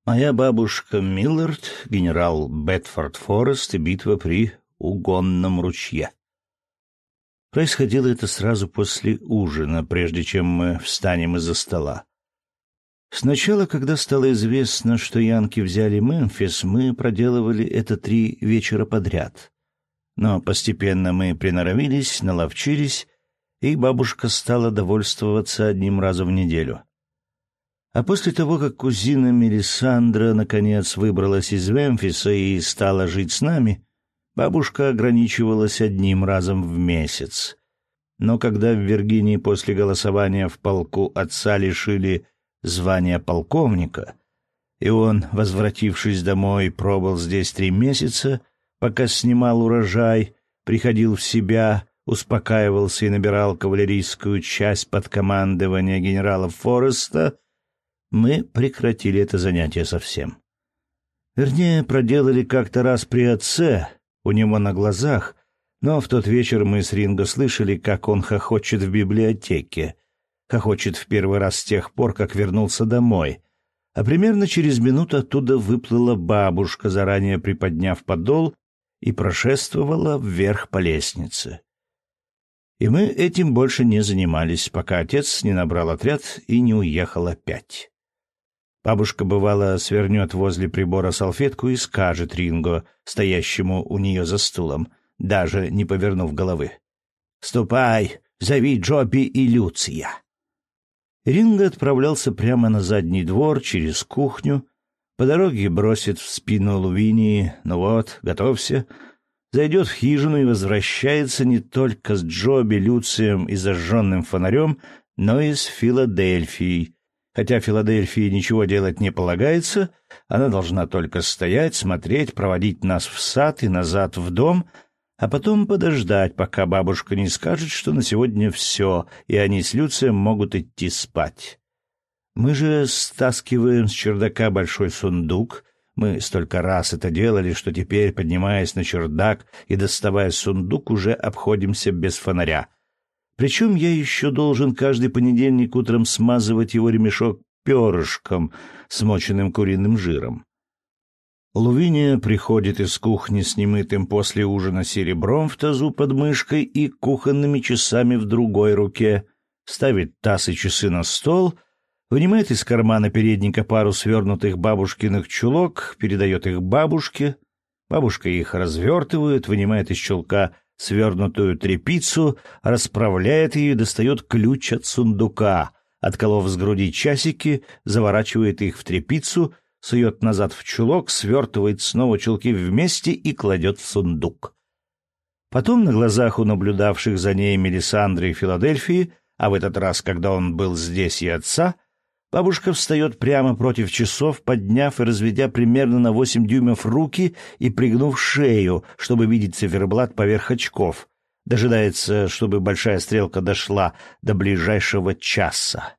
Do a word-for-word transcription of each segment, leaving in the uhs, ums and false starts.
Моя бабушка Миллард, генерал Бетфорд Форест и битва при Угонном ручье. Происходило это сразу после ужина, прежде чем мы встанем из-за стола. Сначала, когда стало известно, что янки взяли Мемфис, мы проделывали это три вечера подряд. Но постепенно мы приноровились, наловчились, и бабушка стала довольствоваться одним разом в неделю. А после того, как кузина Мелисандра наконец выбралась из Мемфиса и стала жить с нами, бабушка ограничивалась одним разом в месяц. Но когда в Виргинии после голосования в полку отца лишили звания полковника, и он, возвратившись домой, пробыл здесь три месяца, пока снимал урожай, приходил в себя, успокаивался и набирал кавалерийскую часть под командование генерала Фореста, мы прекратили это занятие совсем. Вернее, проделали как-то раз при отце, у него на глазах, но в тот вечер мы с Ринго слышали, как он хохочет в библиотеке, хохочет в первый раз с тех пор, как вернулся домой, а примерно через минуту оттуда выплыла бабушка, заранее приподняв подол, и прошествовала вверх по лестнице. И мы этим больше не занимались, пока отец не набрал отряд и не уехал опять. Бабушка, бывало, свернет возле прибора салфетку и скажет Ринго, стоящему у нее за стулом, даже не повернув головы: «Ступай, зови Джоби и Люция». Ринго отправлялся прямо на задний двор, через кухню, по дороге бросит в спину Лувинии: «Ну вот, готовься», зайдет в хижину и возвращается не только с Джоби, Люцием и зажженным фонарем, но и с Филадельфией. Хотя Филадельфии ничего делать не полагается, она должна только стоять, смотреть, проводить нас в сад и назад в дом, а потом подождать, пока бабушка не скажет, что на сегодня все, и они с Люцием могут идти спать. Мы же стаскиваем с чердака большой сундук. Мы столько раз это делали, что теперь, поднимаясь на чердак и доставая сундук, уже обходимся без фонаря. Причем я еще должен каждый понедельник утром смазывать его ремешок перышком, смоченным куриным жиром. Лувиния приходит из кухни с немытым после ужина серебром в тазу под мышкой и кухонными часами в другой руке, ставит таз и часы на стол, вынимает из кармана передника пару свернутых бабушкиных чулок, передает их бабушке. Бабушка их развертывает, вынимает из чулка свернутую тряпицу, расправляет ее и достает ключ от сундука, отколов с груди часики, заворачивает их в тряпицу, сует назад в чулок, свертывает снова чулки вместе и кладет в сундук. Потом на глазах у наблюдавших за ней Мелисандры и Филадельфии, а в этот раз, когда он был здесь и отца, бабушка встает прямо против часов, подняв и разведя примерно на восемь дюймов руки и пригнув шею, чтобы видеть циферблат поверх очков, дожидается, чтобы большая стрелка дошла до ближайшего часа.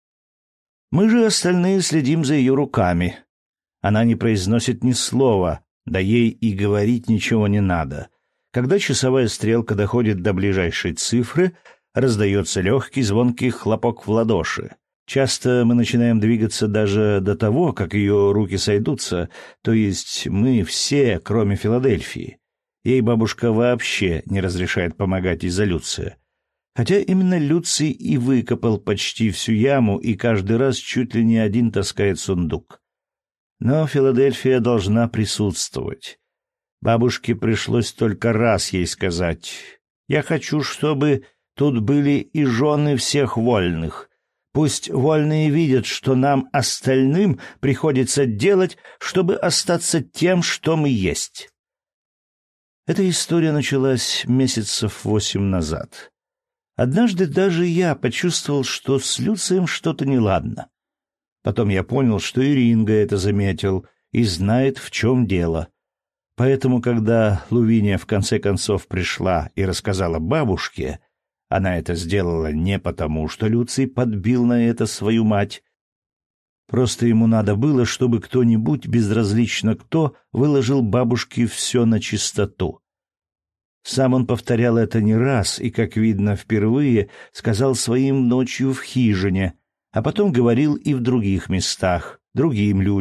Мы же остальные следим за ее руками. Она не произносит ни слова, да ей и говорить ничего не надо. Когда часовая стрелка доходит до ближайшей цифры, раздается легкий звонкий хлопок в ладоши. Часто мы начинаем двигаться даже до того, как ее руки сойдутся, то есть мы все, кроме Филадельфии. Ей бабушка вообще не разрешает помогать из-за Люция. Хотя именно Люций и выкопал почти всю яму, и каждый раз чуть ли не один таскает сундук. Но Филадельфия должна присутствовать. Бабушке пришлось только раз ей сказать: «Я хочу, чтобы тут были и жены всех вольных. Пусть вольные видят, что нам, остальным, приходится делать, чтобы остаться тем, что мы есть». Эта история началась месяцев восемь назад. Однажды даже я почувствовал, что с Люцием что-то неладно. Потом я понял, что и Ринго это заметил и знает, в чем дело. Поэтому, когда Лувиния в конце концов пришла и рассказала бабушке, она это сделала не потому, что Люций подбил на это свою мать. Просто ему надо было, чтобы кто-нибудь, безразлично кто, выложил бабушке все на чистоту. Сам он повторял это не раз и, как видно, впервые сказал своим ночью в хижине, а потом говорил и в других местах, другим людям,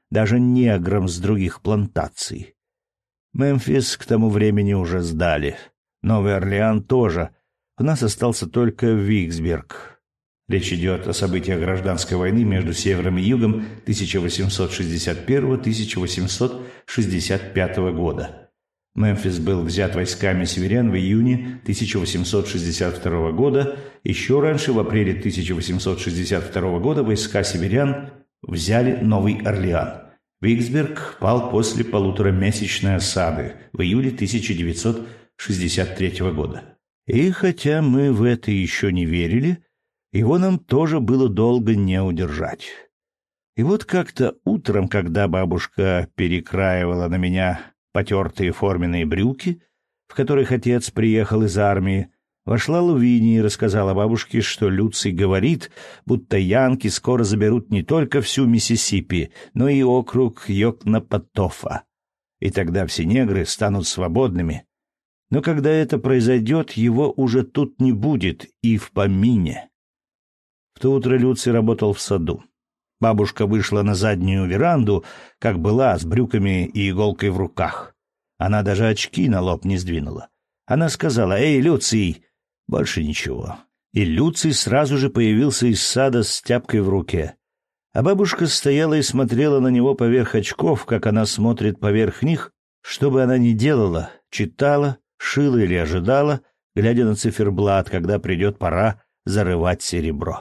даже неграм с других плантаций. Мемфис к тому времени уже сдали. Новый Орлеан тоже. У нас остался только Виксберг. Речь идет о событиях гражданской войны между Севером и Югом тысяча восемьсот шестьдесят первого — тысяча восемьсот шестьдесят пятого года. Мемфис был взят войсками северян в июне тысяча восемьсот шестьдесят второго года. Еще раньше, в апреле тысяча восемьсот шестьдесят второго года, войска северян взяли Новый Орлеан. Виксберг пал после полуторамесячной осады в июле тысяча девятьсот шестьдесят третьего года. И хотя мы в это еще не верили, его нам тоже было долго не удержать. И вот как-то утром, когда бабушка перекраивала на меня потертые форменные брюки, в которых отец приехал из армии, вошла Лувиния и рассказала бабушке, что Люций говорит, будто янки скоро заберут не только всю Миссисипи, но и округ Йокнапатофа. И тогда все негры станут свободными. Но когда это произойдет, его уже тут не будет и в помине. В то утро Люций работал в саду. Бабушка вышла на заднюю веранду, как была, с брюками и иголкой в руках. Она даже очки на лоб не сдвинула. Она сказала: «Эй, Люций!» Больше ничего. И Люций сразу же появился из сада с тяпкой в руке. А бабушка стояла и смотрела на него поверх очков, как она смотрит поверх них, что бы она ни делала, читала, шила или ожидала, глядя на циферблат, когда придет пора зарывать серебро.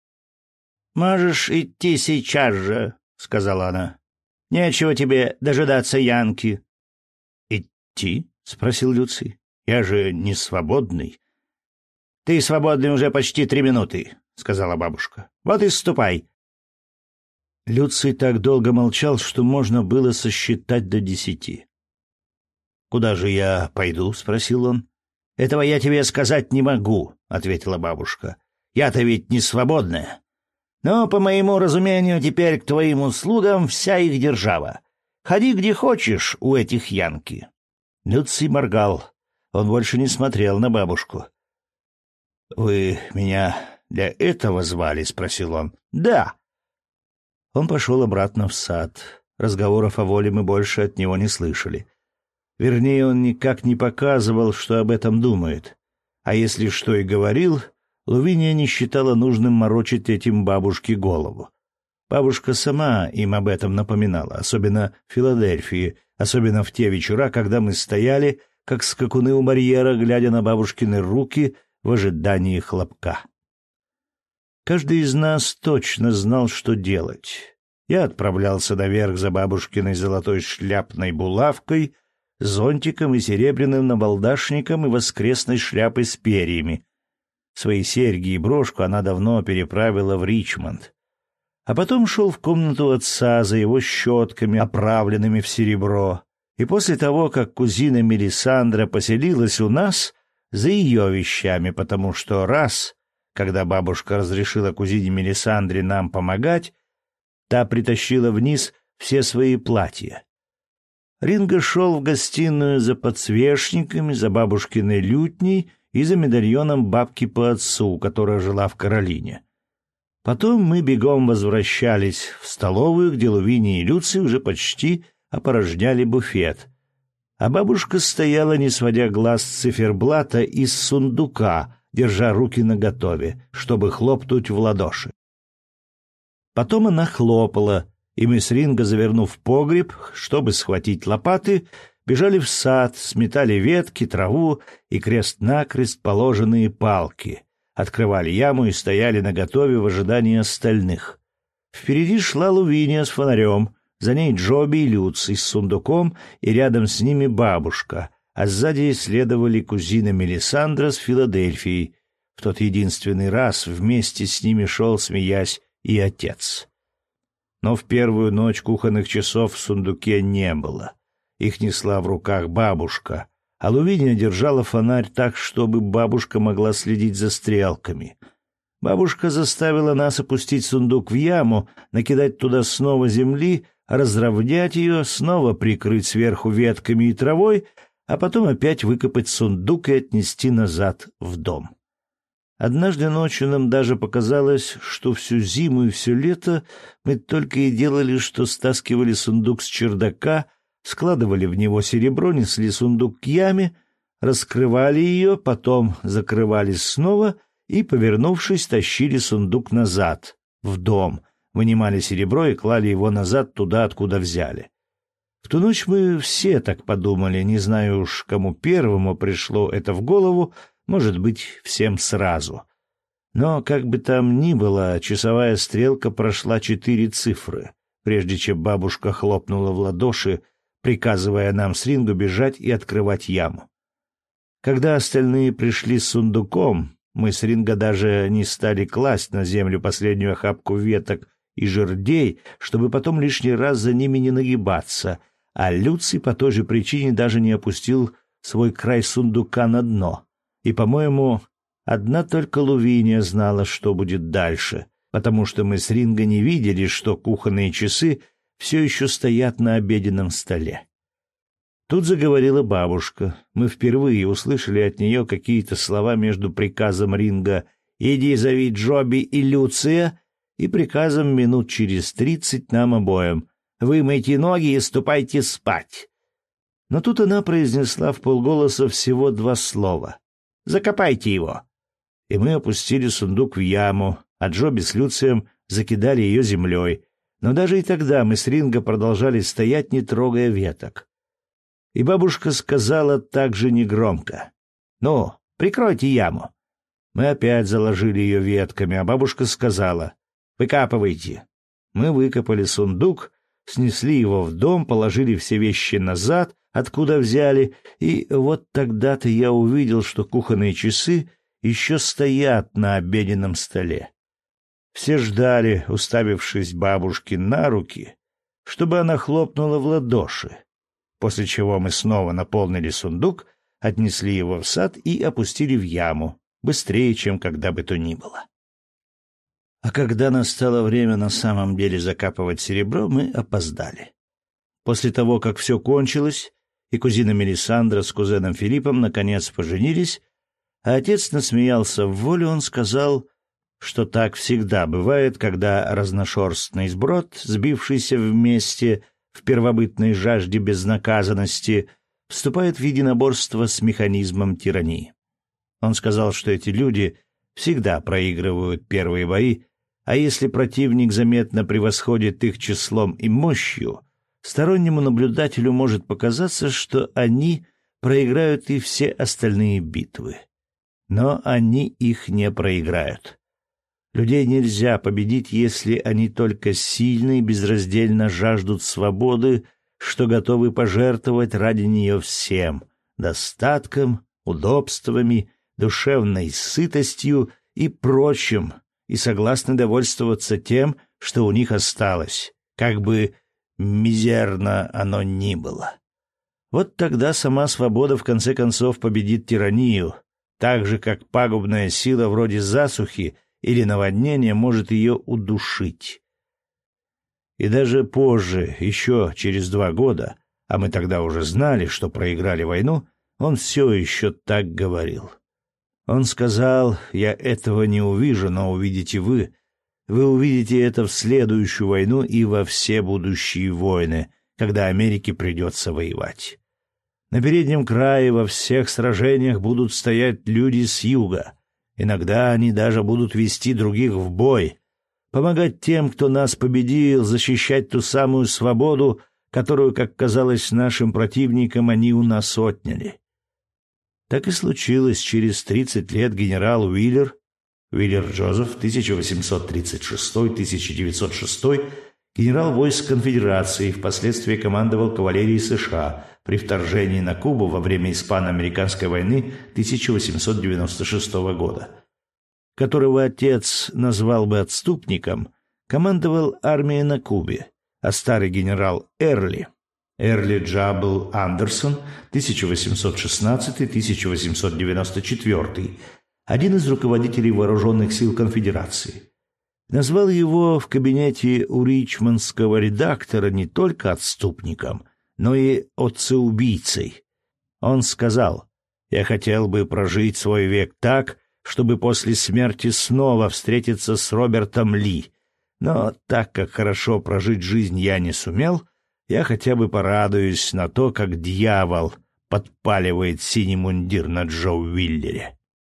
«Можешь идти сейчас же», — сказала она. «Нечего тебе дожидаться янки». «Идти?» — спросил Люций. «Я же не свободный». «Ты свободный уже почти три минуты», — сказала бабушка. «Вот и ступай». Люций так долго молчал, что можно было сосчитать до десяти. «Куда же я пойду?» — спросил он. «Этого я тебе сказать не могу», — ответила бабушка. «Я-то ведь не свободная. Но, по моему разумению, теперь к твоим услугам вся их держава. Ходи где хочешь у этих янки». Люций моргал. Он больше не смотрел на бабушку. «Вы меня для этого звали?» — спросил он. «Да». Он пошел обратно в сад. Разговоров о воле мы больше от него не слышали. Вернее, он никак не показывал, что об этом думает. А если что и говорил, Лувиния не считала нужным морочить этим бабушке голову. Бабушка сама им об этом напоминала, особенно в Филадельфии, особенно в те вечера, когда мы стояли, как скакуны у барьера, глядя на бабушкины руки в ожидании хлопка. Каждый из нас точно знал, что делать. Я отправлялся наверх за бабушкиной золотой шляпной булавкой, зонтиком и серебряным набалдашником и воскресной шляпой с перьями. Свои серьги и брошку она давно переправила в Ричмонд. А потом шел в комнату отца за его щетками, оправленными в серебро. И после того, как кузина Мелисандра поселилась у нас, за ее вещами, потому что раз, когда бабушка разрешила кузине Мелисандре нам помогать, та притащила вниз все свои платья. Ринго шел в гостиную за подсвечниками, за бабушкиной лютней и за медальоном бабки по отцу, которая жила в Каролине. Потом мы бегом возвращались в столовую, где Лувиния и Люций уже почти опорожняли буфет. А бабушка стояла, не сводя глаз с циферблата из сундука, держа руки наготове, чтобы хлопнуть в ладоши. Потом она хлопала, и мы с Ринго, завернув в погреб, чтобы схватить лопаты, бежали в сад, сметали ветки, траву и крест-накрест положенные палки, открывали яму и стояли наготове в ожидании остальных. Впереди шла Лувиния с фонарем, за ней Джоби и Люций с сундуком, и рядом с ними бабушка, а сзади следовали кузина Мелисандра с Филадельфией. В тот единственный раз вместе с ними шел, смеясь, и отец. Но в первую ночь кухонных часов в сундуке не было. Их несла в руках бабушка, а Лувиния держала фонарь так, чтобы бабушка могла следить за стрелками. Бабушка заставила нас опустить сундук в яму, накидать туда снова земли, разровнять ее, снова прикрыть сверху ветками и травой, а потом опять выкопать сундук и отнести назад в дом. Однажды ночью нам даже показалось, что всю зиму и все лето мы только и делали, что стаскивали сундук с чердака, складывали в него серебро, несли сундук к яме, раскрывали ее, потом закрывались снова и, повернувшись, тащили сундук назад, в дом, вынимали серебро и клали его назад туда, откуда взяли. В ту ночь мы все так подумали, не знаю уж, кому первому пришло это в голову, может быть, всем сразу. Но, как бы там ни было, часовая стрелка прошла четыре цифры, прежде чем бабушка хлопнула в ладоши, приказывая нам с Ринго бежать и открывать яму. Когда остальные пришли с сундуком, мы с Ринго даже не стали класть на землю последнюю охапку веток и жердей, чтобы потом лишний раз за ними не нагибаться, а Люций по той же причине даже не опустил свой край сундука на дно. И, по-моему, одна только Лувиния знала, что будет дальше, потому что мы с Ринго не видели, что кухонные часы все еще стоят на обеденном столе. Тут заговорила бабушка. Мы впервые услышали от нее какие-то слова между приказом Ринго «Иди зови Джоби и Люция» и приказом минут через тридцать нам обоим «Вымойте ноги и ступайте спать». Но тут она произнесла вполголоса всего два слова «Закопайте его». И мы опустили сундук в яму, а Джоби с Люцием закидали ее землей. Но даже и тогда мы с Ринго продолжали стоять, не трогая веток. И бабушка сказала также негромко: «Ну, прикройте яму». Мы опять заложили ее ветками, а бабушка сказала: «Выкапывайте». Мы выкопали сундук, снесли его в дом, положили все вещи назад, откуда взяли, и вот тогда-то я увидел, что кухонные часы еще стоят на обеденном столе. Все ждали, уставившись бабушке на руки, чтобы она хлопнула в ладоши, после чего мы снова наполнили сундук, отнесли его в сад и опустили в яму, быстрее, чем когда бы то ни было. А когда настало время на самом деле закапывать серебро, мы опоздали. После того, как все кончилось, и кузина Мелисандра с кузеном Филиппом наконец поженились, а отец насмеялся в волю, он сказал, что так всегда бывает, когда разношерстный сброд, сбившийся вместе в первобытной жажде безнаказанности, вступает в единоборство с механизмом тирании. Он сказал, что эти люди всегда проигрывают первые бои, а если противник заметно превосходит их числом и мощью, стороннему наблюдателю может показаться, что они проиграют и все остальные битвы. Но они их не проиграют. Людей нельзя победить, если они только сильно и безраздельно жаждут свободы, что готовы пожертвовать ради нее всем — достатком, удобствами, душевной сытостью и прочим, и согласны довольствоваться тем, что у них осталось, как бы мизерно оно ни было. Вот тогда сама свобода в конце концов победит тиранию, так же, как пагубная сила вроде засухи или наводнения может ее удушить. И даже позже, еще через два года, а мы тогда уже знали, что проиграли войну, он все еще так говорил. Он сказал: «Я этого не увижу, но увидите вы. Вы увидите это в следующую войну и во все будущие войны, когда Америке придется воевать. На переднем крае во всех сражениях будут стоять люди с юга. Иногда они даже будут вести других в бой, помогать тем, кто нас победил, защищать ту самую свободу, которую, как казалось нашим противникам, они у нас отняли». Так и случилось. Через тридцать лет генерал Уиллер, Уиллер Джозеф, тысяча восемьсот тридцать шестой — тысяча девятьсот шестой, генерал войск конфедерации, впоследствии командовал кавалерией США при вторжении на Кубу во время Испано-американской войны тысяча восемьсот девяносто шестого года, которого отец назвал бы отступником, командовал армией на Кубе, а старый генерал Эрли, Эрли Джабл Андерсон, тысяча восемьсот шестнадцатый — тысяча восемьсот девяносто четвёртый, один из руководителей вооруженных сил конфедерации, назвал его в кабинете у ричмондского редактора не только отступником, но и отцеубийцей. Он сказал: «Я хотел бы прожить свой век так, чтобы после смерти снова встретиться с Робертом Ли. Но так как хорошо прожить жизнь я не сумел, я хотя бы порадуюсь на то, как дьявол подпаливает синий мундир на Джо Уиллере.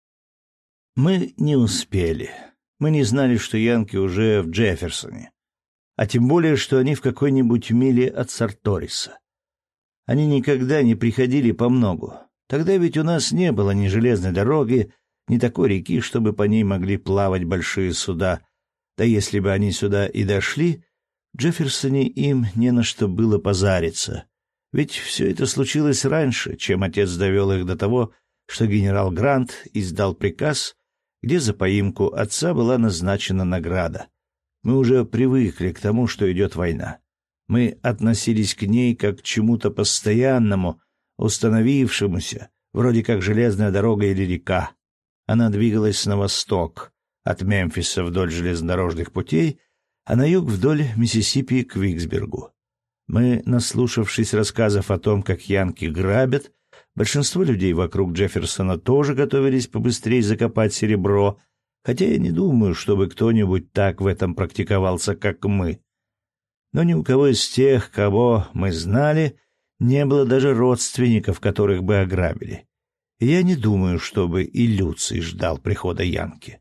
Мы не успели. Мы не знали, что янки уже в Джефферсоне, а тем более, что они в какой-нибудь миле от Сарториса. Они никогда не приходили по многу. Тогда ведь у нас не было ни железной дороги, ни такой реки, чтобы по ней могли плавать большие суда. Да если бы они сюда и дошли, в Джефферсоне им не на что было позариться. Ведь все это случилось раньше, чем отец довел их до того, что генерал Грант издал приказ, где за поимку отца была назначена награда. Мы уже привыкли к тому, что идет война. Мы относились к ней как к чему-то постоянному, установившемуся, вроде как железная дорога или река. Она двигалась на восток, от Мемфиса вдоль железнодорожных путей, а на юг вдоль Миссисипи к Виксбергу. Мы, наслушавшись рассказов о том, как янки грабят, большинство людей вокруг Джефферсона тоже готовились побыстрее закопать серебро, хотя я не думаю, чтобы кто-нибудь так в этом практиковался, как мы. Но ни у кого из тех, кого мы знали, не было даже родственников, которых бы ограбили. И я не думаю, чтобы и Люций ждал прихода янки.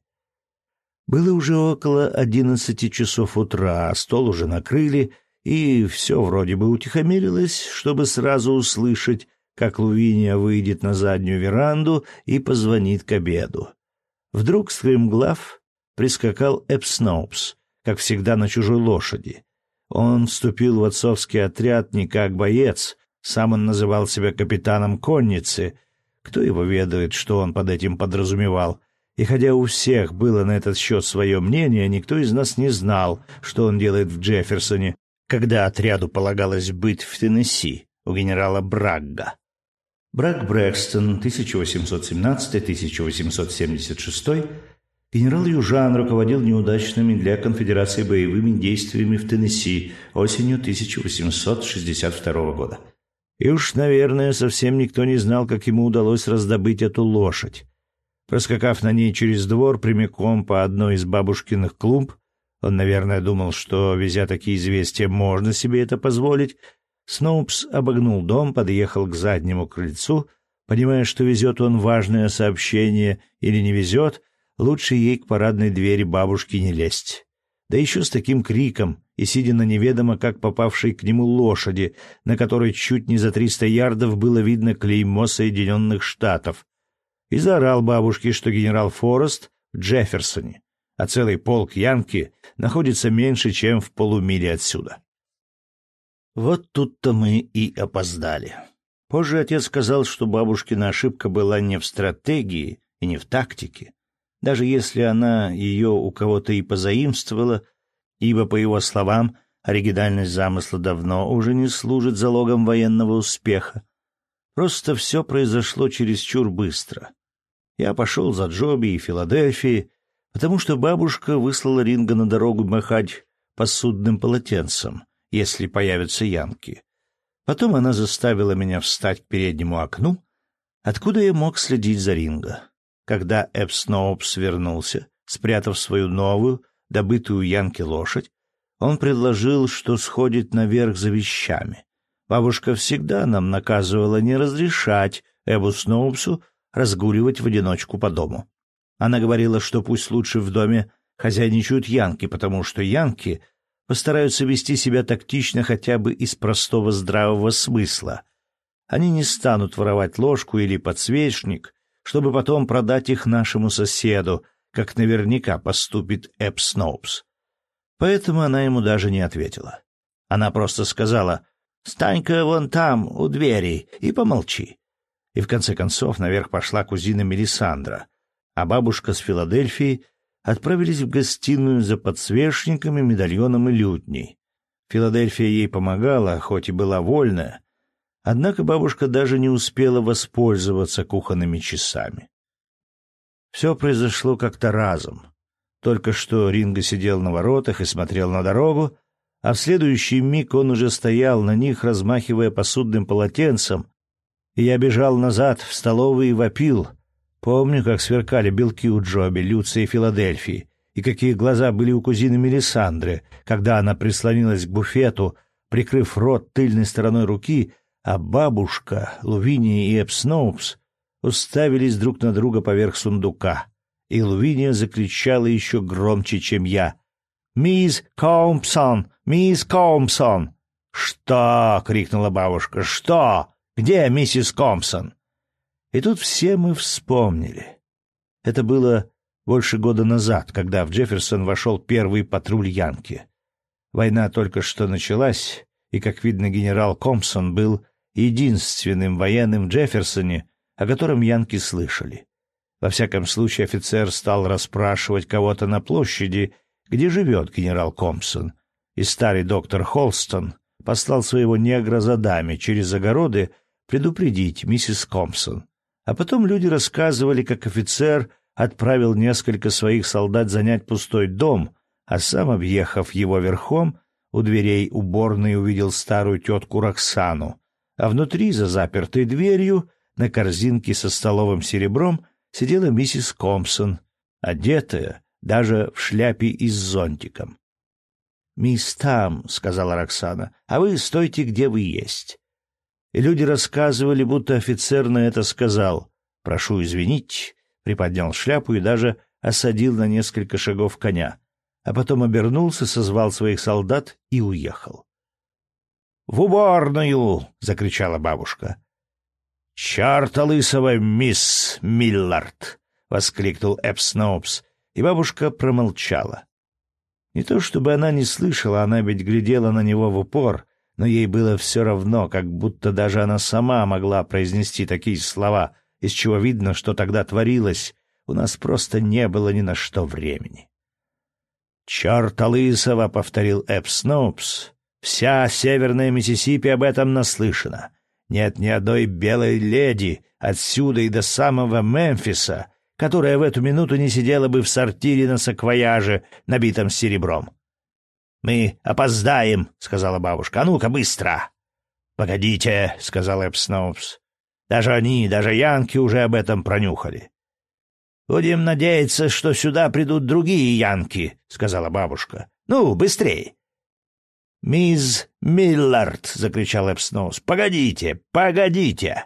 Было уже около одиннадцати часов утра, стол уже накрыли, и все вроде бы утихомирилось, чтобы сразу услышать, как Лувиния выйдет на заднюю веранду и позвонит к обеду. Вдруг стремглав прискакал Эб Сноупс, как всегда на чужой лошади. Он вступил в отцовский отряд не как боец, сам он называл себя капитаном конницы. Кто его ведает, что он под этим подразумевал? И хотя у всех было на этот счет свое мнение, никто из нас не знал, что он делает в Джефферсоне, когда отряду полагалось быть в Теннесси у генерала Брагга. Брагг Брэкстон, тысяча восемьсот семнадцатый — тысяча восемьсот семьдесят шестой, генерал Южан, руководил неудачными для конфедерации боевыми действиями в Теннесси осенью тысяча восемьсот шестьдесят второго года. И уж, наверное, совсем никто не знал, как ему удалось раздобыть эту лошадь. Проскакав на ней через двор прямиком по одной из бабушкиных клумб, он, наверное, думал, что, везя такие известия, можно себе это позволить, Сноупс обогнул дом, подъехал к заднему крыльцу, понимая, что везет он важное сообщение или не везет, лучше ей к парадной двери бабушки не лезть. Да еще с таким криком и сидя на неведомо как попавшей к нему лошади, на которой чуть не за триста ярдов было видно клеймо Соединенных Штатов, и заорал бабушке, что генерал Форест в Джефферсоне, а целый полк янки находится меньше, чем в полумиле отсюда. Вот тут-то мы и опоздали. Позже отец сказал, что бабушкина ошибка была не в стратегии и не в тактике, даже если она ее у кого-то и позаимствовала, ибо, по его словам, оригинальность замысла давно уже не служит залогом военного успеха. Просто все произошло чересчур быстро. Я пошел за Джоби и Филадельфией, потому что бабушка выслала Ринга на дорогу махать посудным полотенцем, если появятся янки. Потом она заставила меня встать к переднему окну, откуда я мог следить за Ринго. Когда Эб Сноупс вернулся, спрятав свою новую, добытую янки лошадь, он предложил, что сходит наверх за вещами. Бабушка всегда нам наказывала не разрешать Эбу Сноупсу разгуливать в одиночку по дому. Она говорила, что пусть лучше в доме хозяйничают янки, потому что янки постараются вести себя тактично хотя бы из простого здравого смысла. Они не станут воровать ложку или подсвечник, чтобы потом продать их нашему соседу, как наверняка поступит Эб Сноупс. Поэтому она ему даже не ответила. Она просто сказала: «Стань-ка вон там, у двери, и помолчи». И в конце концов наверх пошла кузина Мелисандра, а бабушка с Филадельфией отправились в гостиную за подсвечниками, медальоном и лютней. Филадельфия ей помогала, хоть и была вольная, однако бабушка даже не успела воспользоваться кухонными часами. Все произошло как-то разом. Только что Ринго сидел на воротах и смотрел на дорогу, а в следующий миг он уже стоял на них, размахивая посудным полотенцем, и я бежал назад в столовую и вопил: Помню, как сверкали белки у Джоби, Люции и Филадельфии, и какие глаза были у кузины Мелисандры, когда она прислонилась к буфету, прикрыв рот тыльной стороной руки, а бабушка, Лувиния и Эб Сноупс уставились друг на друга поверх сундука, и Лувиния закричала еще громче, чем я. «Мисс Компсон! Мисс Компсон!» «Что?» — крикнула бабушка. «Что? Где миссис Компсон?» И тут все мы вспомнили. Это было больше года назад, когда в Джефферсон вошел первый патруль Янки. Война только что началась, и, как видно, генерал Компсон был единственным военным в Джефферсоне, о котором янки слышали. Во всяком случае, офицер стал расспрашивать кого-то на площади, где живет генерал Компсон, и старый доктор Холстон послал своего негра за даме через огороды предупредить миссис Компсон. А потом люди рассказывали, как офицер отправил несколько своих солдат занять пустой дом, а сам, объехав его верхом, у дверей уборной увидел старую тетку Роксану, а внутри, за запертой дверью, на корзинке со столовым серебром, сидела миссис Компсон, одетая даже в шляпе и с зонтиком. «Мисс там», — сказала Роксана, — «а вы стойте, где вы есть». И люди рассказывали, будто офицер на это сказал «прошу извинить», приподнял шляпу и даже осадил на несколько шагов коня, а потом обернулся, созвал своих солдат и уехал. «В уборную!» — закричала бабушка. «Чёрта лысого, мисс Миллард!» — воскликнул Эб Сноупс, и бабушка промолчала. Не то чтобы она не слышала, она ведь глядела на него в упор, но ей было все равно, как будто даже она сама могла произнести такие слова, из чего видно, что тогда творилось, у нас просто не было ни на что времени. «Чёрта лысого!» — повторил Эб Сноупс. «Вся северная Миссисипи об этом наслышана. Нет ни одной белой леди отсюда и до самого Мемфиса, которая в эту минуту не сидела бы в сортире на саквояже, набитом серебром». «Мы опоздаем», — сказала бабушка. «А ну-ка, быстро!» «Погодите», — сказал Эб Сноупс. «Даже они, даже янки уже об этом пронюхали». «Будем надеяться, что сюда придут другие янки», — сказала бабушка. «Ну, быстрей!» «Мисс Миллард!» — закричал Эб Сноупс. «Погодите, погодите!»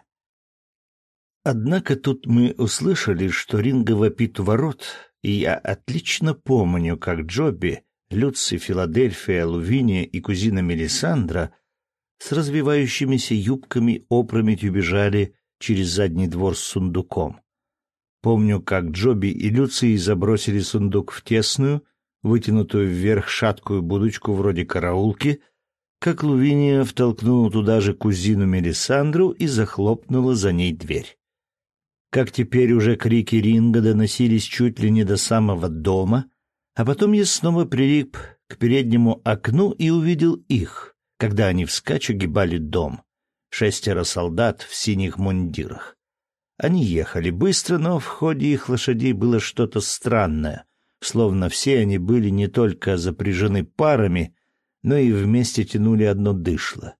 Однако тут мы услышали, что Ринго вопит у ворот, и я отлично помню, как Джоби, Люци, Филадельфия, Лувиния и кузина Мелисандра с развивающимися юбками опрометью бежали через задний двор с сундуком. Помню, как Джоби и Люций забросили сундук в тесную, вытянутую вверх шаткую будочку вроде караулки, как Лувиния втолкнула туда же кузину Мелисандру и захлопнула за ней дверь. Как теперь уже крики Ринго доносились чуть ли не до самого дома, а потом я снова прилип к переднему окну и увидел их, когда они вскачь огибали дом. Шестеро солдат в синих мундирах. Они ехали быстро, но в ходе их лошадей было что-то странное, словно все они были не только запряжены парами, но и вместе тянули одно дышло.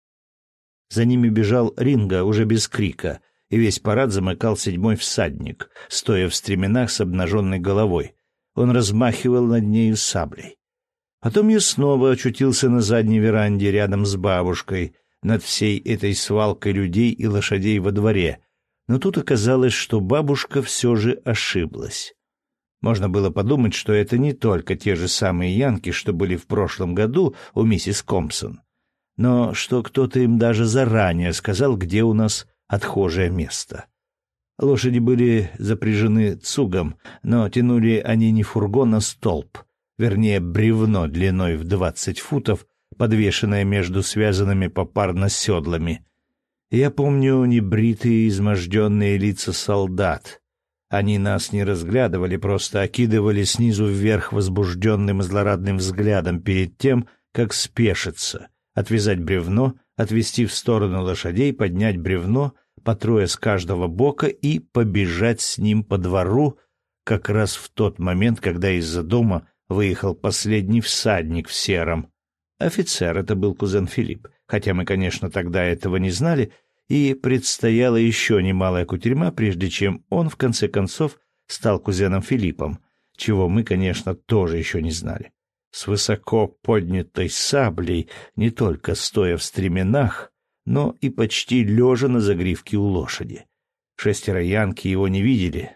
За ними бежал Ринго уже без крика, и весь парад замыкал седьмой всадник, стоя в стременах с обнаженной головой. Он размахивал над нею саблей. Потом я снова очутился на задней веранде рядом с бабушкой, над всей этой свалкой людей и лошадей во дворе, но тут оказалось, что бабушка все же ошиблась. Можно было подумать, что это не только те же самые янки, что были в прошлом году у миссис Компсон, но что кто-то им даже заранее сказал, где у нас отхожее место. Лошади были запряжены цугом, но тянули они не фургон, а столб, вернее, бревно длиной в двадцать футов, подвешенное между связанными попарно седлами. Я помню небритые, изможденные лица солдат. Они нас не разглядывали, просто окидывали снизу вверх возбужденным и злорадным взглядом перед тем, как спешиться, отвязать бревно, отвести в сторону лошадей, поднять бревно, по трое с каждого бока и побежать с ним по двору как раз в тот момент, когда из-за дома выехал последний всадник в сером. Офицер — это был кузен Филипп, хотя мы, конечно, тогда этого не знали, и предстояла еще немалая кутерьма, прежде чем он, в конце концов, стал кузеном Филиппом, чего мы, конечно, тоже еще не знали. С высоко поднятой саблей, не только стоя в стременах, но и почти лежа на загривке у лошади. Шестеро янки его не видели.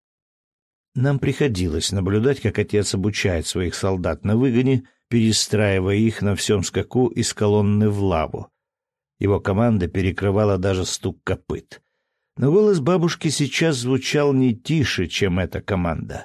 Нам приходилось наблюдать, как отец обучает своих солдат на выгоне, перестраивая их на всем скаку из колонны в лаву. Его команда перекрывала даже стук копыт. Но голос бабушки сейчас звучал не тише, чем эта команда.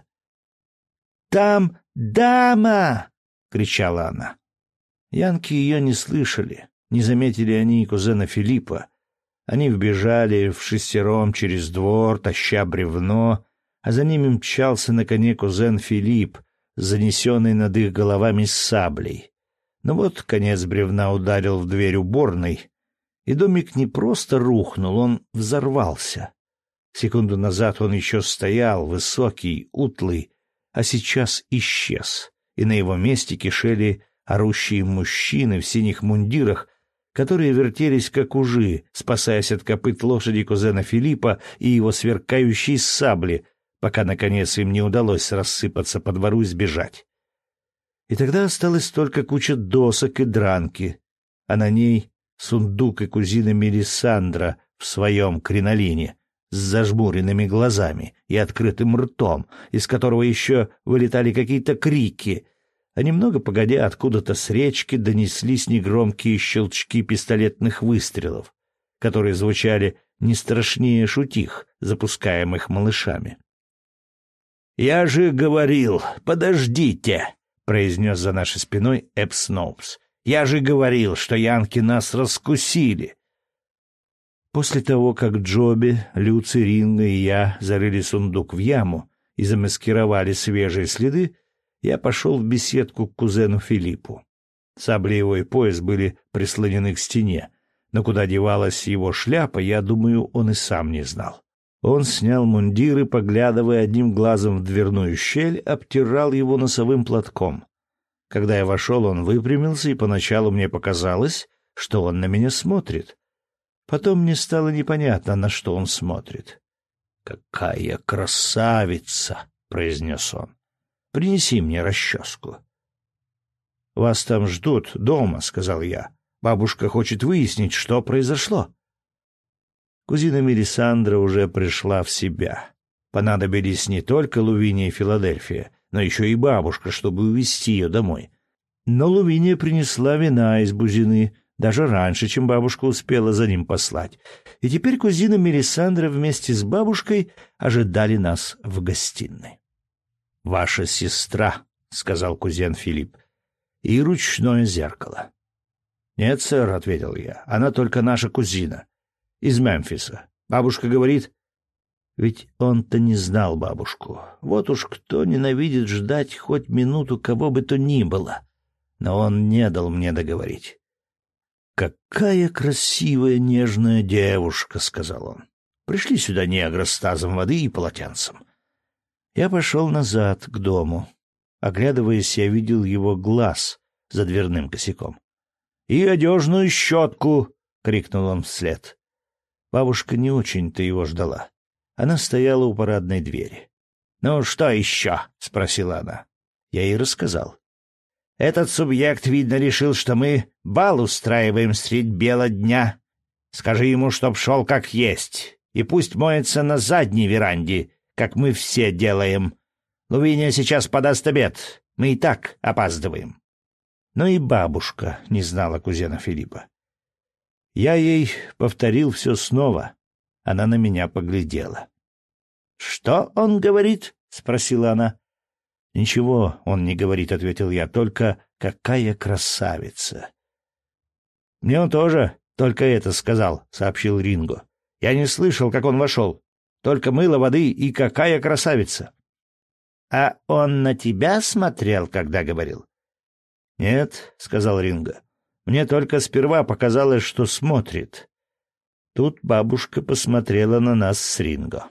«Там дама!» — кричала она. Янки ее не слышали, не заметили они и кузена Филиппа. Они вбежали в шестером через двор, таща бревно, а за ними мчался на коне кузен Филипп, занесенный над их головами саблей. Но вот конец бревна ударил в дверь уборной, и домик не просто рухнул, он взорвался. Секунду назад он еще стоял, высокий, утлый, а сейчас исчез, и на его месте кишели орущие мужчины в синих мундирах, которые вертелись как ужи, спасаясь от копыт лошади кузена Филиппа и его сверкающей сабли, пока, наконец, им не удалось рассыпаться по двору и сбежать. И тогда осталась только куча досок и дранки, а на ней сундук и кузина Мелисандра в своем кринолине с зажмуренными глазами и открытым ртом, из которого еще вылетали какие-то крики, а немного погодя откуда-то с речки донеслись негромкие щелчки пистолетных выстрелов, которые звучали не страшнее шутих, запускаемых малышами. «Я же говорил, подождите!» — произнес за нашей спиной Эб Сноупс. «Я же говорил, что янки нас раскусили!» После того, как Джоби, Люци, Ринго и я зарыли сундук в яму и замаскировали свежие следы, я пошел в беседку к кузену Филиппу. Сабли его и пояс были прислонены к стене, но куда девалась его шляпа, я думаю, он и сам не знал. Он снял мундир и, поглядывая одним глазом в дверную щель, обтирал его носовым платком. Когда я вошел, он выпрямился, и поначалу мне показалось, что он на меня смотрит. Потом мне стало непонятно, на что он смотрит. «Какая красавица!» — произнес он. «Принеси мне расческу». «Вас там ждут дома», — сказал я. «Бабушка хочет выяснить, что произошло». Кузина Мелисандра уже пришла в себя. Понадобились не только Лувиния и Филадельфия, но еще и бабушка, чтобы увезти ее домой. Но Лувиния принесла вина из бузины даже раньше, чем бабушка успела за ним послать. И теперь кузина Мелисандра вместе с бабушкой ожидали нас в гостиной. «Ваша сестра», — сказал кузен Филипп, — «и ручное зеркало». «Нет, сэр», — ответил я, — «она только наша кузина. Из Мемфиса. Бабушка говорит...» Ведь он-то не знал бабушку. Вот уж кто ненавидит ждать хоть минуту кого бы то ни было. Но он не дал мне договорить. «Какая красивая нежная девушка», — сказал он. «Пришли сюда негры с тазом воды и полотенцем». Я пошел назад, к дому. Оглядываясь, я видел его глаз за дверным косяком. «И одежную щетку!» — крикнул он вслед. Бабушка не очень-то его ждала. Она стояла у парадной двери. «Ну, что еще?» — спросила она. Я ей рассказал. «Этот субъект, видно, решил, что мы бал устраиваем средь бела дня. Скажи ему, чтоб шел как есть, и пусть моется на задней веранде, как мы все делаем. Лувиния сейчас подаст обед, мы и так опаздываем». Но и бабушка не знала кузена Филиппа. Я ей повторил все снова. Она на меня поглядела. «Что он говорит?» — спросила она. «Ничего он не говорит», — ответил я, — «только какая красавица». «Мне он тоже только это сказал», — сообщил Ринго. «Я не слышал, как он вошел. Только мыло воды и какая красавица». «А он на тебя смотрел, когда говорил?» «Нет», — сказал Ринго. «Мне только сперва показалось, что смотрит». Тут бабушка посмотрела на нас с Ринго.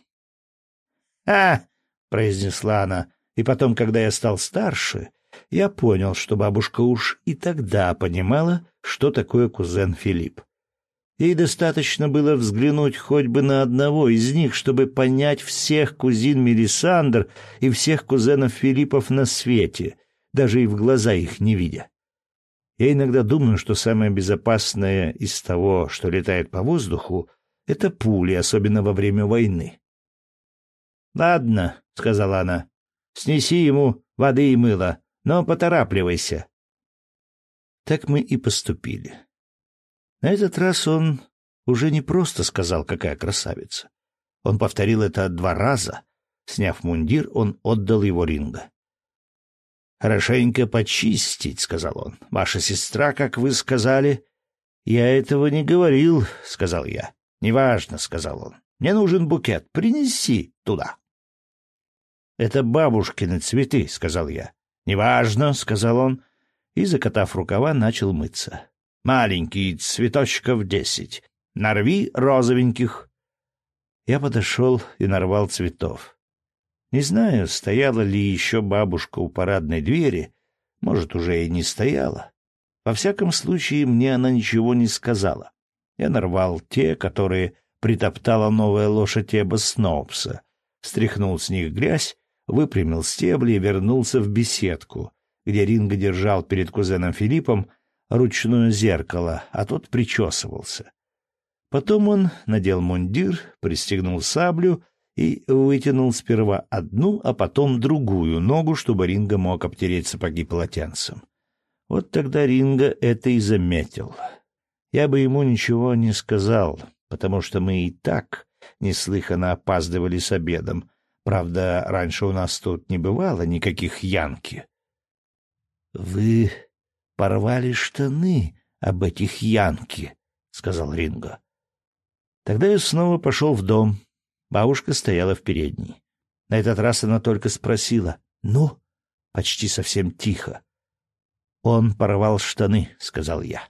«А!» — произнесла она, и потом, когда я стал старше, я понял, что бабушка уж и тогда понимала, что такое кузен Филипп. Ей достаточно было взглянуть хоть бы на одного из них, чтобы понять всех кузин Мелисандр и всех кузенов Филиппов на свете, даже и в глаза их не видя. Я иногда думаю, что самое безопасное из того, что летает по воздуху, — это пули, особенно во время войны. «Ладно», — сказала она, — «снеси ему воды и мыла, но поторапливайся». Так мы и поступили. На этот раз он уже не просто сказал, какая красавица. Он повторил это два раза. Сняв мундир, он отдал его Ринго. «Хорошенько почистить», — сказал он. «Ваша сестра, как вы сказали». «Я этого не говорил», — сказал я. «Неважно», — сказал он. «Мне нужен букет. Принеси туда». «Это бабушкины цветы», — сказал я. «Неважно», — сказал он, и, закатав рукава, начал мыться. «Маленький, цветочков десять. Нарви розовеньких». Я подошел и нарвал цветов. Не знаю, стояла ли еще бабушка у парадной двери, может, уже и не стояла. Во всяком случае, мне она ничего не сказала. Я нарвал те, которые притоптала новая лошадь Эба Сноупса, стряхнул с них грязь, выпрямил стебли и вернулся в беседку, где Ринго держал перед кузеном Филиппом ручное зеркало, а тот причесывался. Потом он надел мундир, пристегнул саблю и вытянул сперва одну, а потом другую ногу, чтобы Ринго мог обтереть сапоги полотенцем. Вот тогда Ринго это и заметил. Я бы ему ничего не сказал, потому что мы и так неслыханно опаздывали с обедом. Правда, раньше у нас тут не бывало никаких янки. — Вы порвали штаны об этих янки, — сказал Ринго. Тогда я снова пошел в дом. Бабушка стояла в передней. На этот раз она только спросила: «Ну?» Почти совсем тихо. «Он порвал штаны», — сказал я.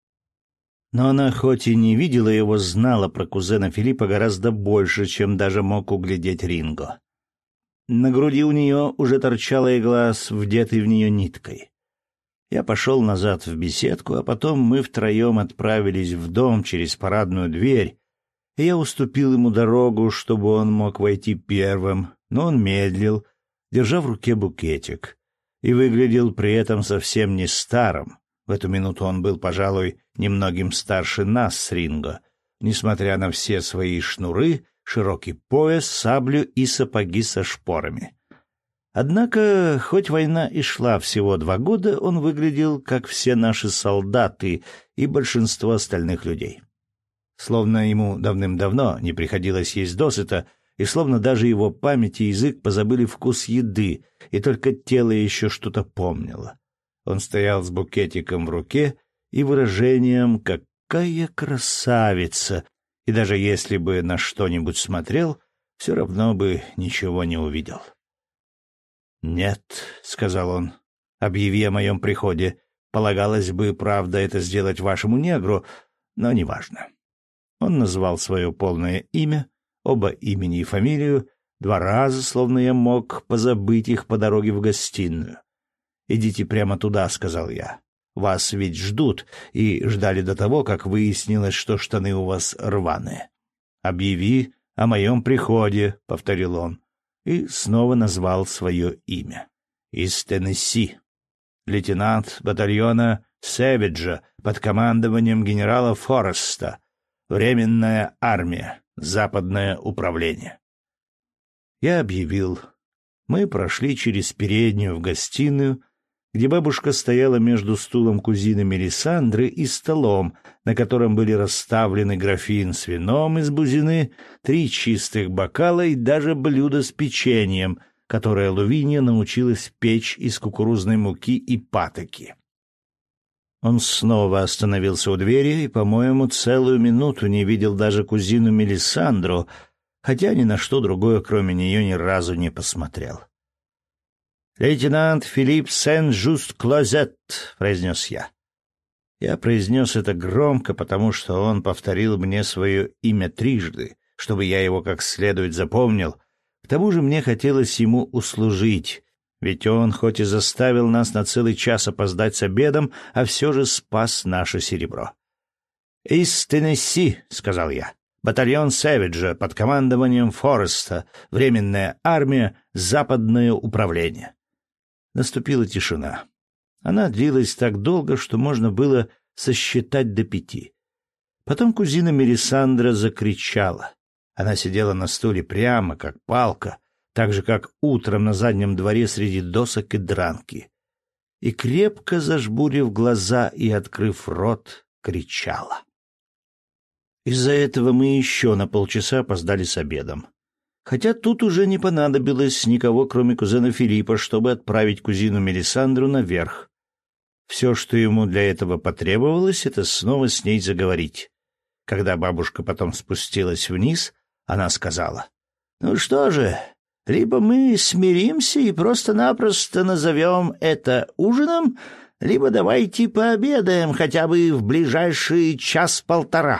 Но она, хоть и не видела его, знала про кузена Филиппа гораздо больше, чем даже мог углядеть Ринго. На груди у нее уже торчала игла с вдетой в нее ниткой. Я пошел назад в беседку, а потом мы втроем отправились в дом через парадную дверь, и я уступил ему дорогу, чтобы он мог войти первым, но он медлил, держа в руке букетик, и выглядел при этом совсем не старым. В эту минуту он был, пожалуй, немногим старше нас с Ринго, несмотря на все свои шнуры, широкий пояс, саблю и сапоги со шпорами. Однако, хоть война и шла всего два года, он выглядел, как все наши солдаты и большинство остальных людей. Словно ему давным-давно не приходилось есть досыта, и словно даже его память и язык позабыли вкус еды, и только тело еще что-то помнило. Он стоял с букетиком в руке и выражением «какая красавица!», и даже если бы на что-нибудь смотрел, все равно бы ничего не увидел. «Нет», — сказал он, — «объяви о моем приходе. Полагалось бы, правда, это сделать вашему негру, но неважно». Он назвал свое полное имя, оба имени и фамилию, два раза, словно я мог позабыть их по дороге в гостиную. «Идите прямо туда», — сказал я. «Вас ведь ждут, и ждали до того, как выяснилось, что штаны у вас рваные». «Объяви о моем приходе», — повторил он, и снова назвал свое имя. «Из Теннесси. Лейтенант батальона Сэвиджа под командованием генерала Фореста. Временная армия. Западное управление». Я объявил. Мы прошли через переднюю в гостиную, где бабушка стояла между стулом кузины Мелисандры и столом, на котором были расставлены графин с вином из бузины, три чистых бокала и даже блюдо с печеньем, которое Лувинья научилась печь из кукурузной муки и патоки. Он снова остановился у двери и, по-моему, целую минуту не видел даже кузину Мелисандру, хотя ни на что другое, кроме нее, ни разу не посмотрел. «Лейтенант Филипп Сен-Жуст-Клозет», — произнес я. Я произнес это громко, потому что он повторил мне свое имя трижды, чтобы я его как следует запомнил. К тому же мне хотелось ему услужить, ведь он хоть и заставил нас на целый час опоздать с обедом, а все же спас наше серебро. «Из Теннесси», — сказал я. «Батальон Сэвиджа под командованием Фореста, Временная армия, Западное управление». Наступила тишина. Она длилась так долго, что можно было сосчитать до пяти. Потом кузина Мелисандра закричала. Она сидела на стуле прямо, как палка, так же, как утром на заднем дворе среди досок и дранки. И, крепко зажмурив глаза и открыв рот, кричала. Из-за этого мы еще на полчаса опоздали с обедом. Хотя тут уже не понадобилось никого, кроме кузена Филиппа, чтобы отправить кузину Мелисандру наверх. Все, что ему для этого потребовалось, это снова с ней заговорить. Когда бабушка потом спустилась вниз, она сказала: «Ну что же, либо мы смиримся и просто-напросто назовем это ужином, либо давайте пообедаем хотя бы в ближайший час-полтора».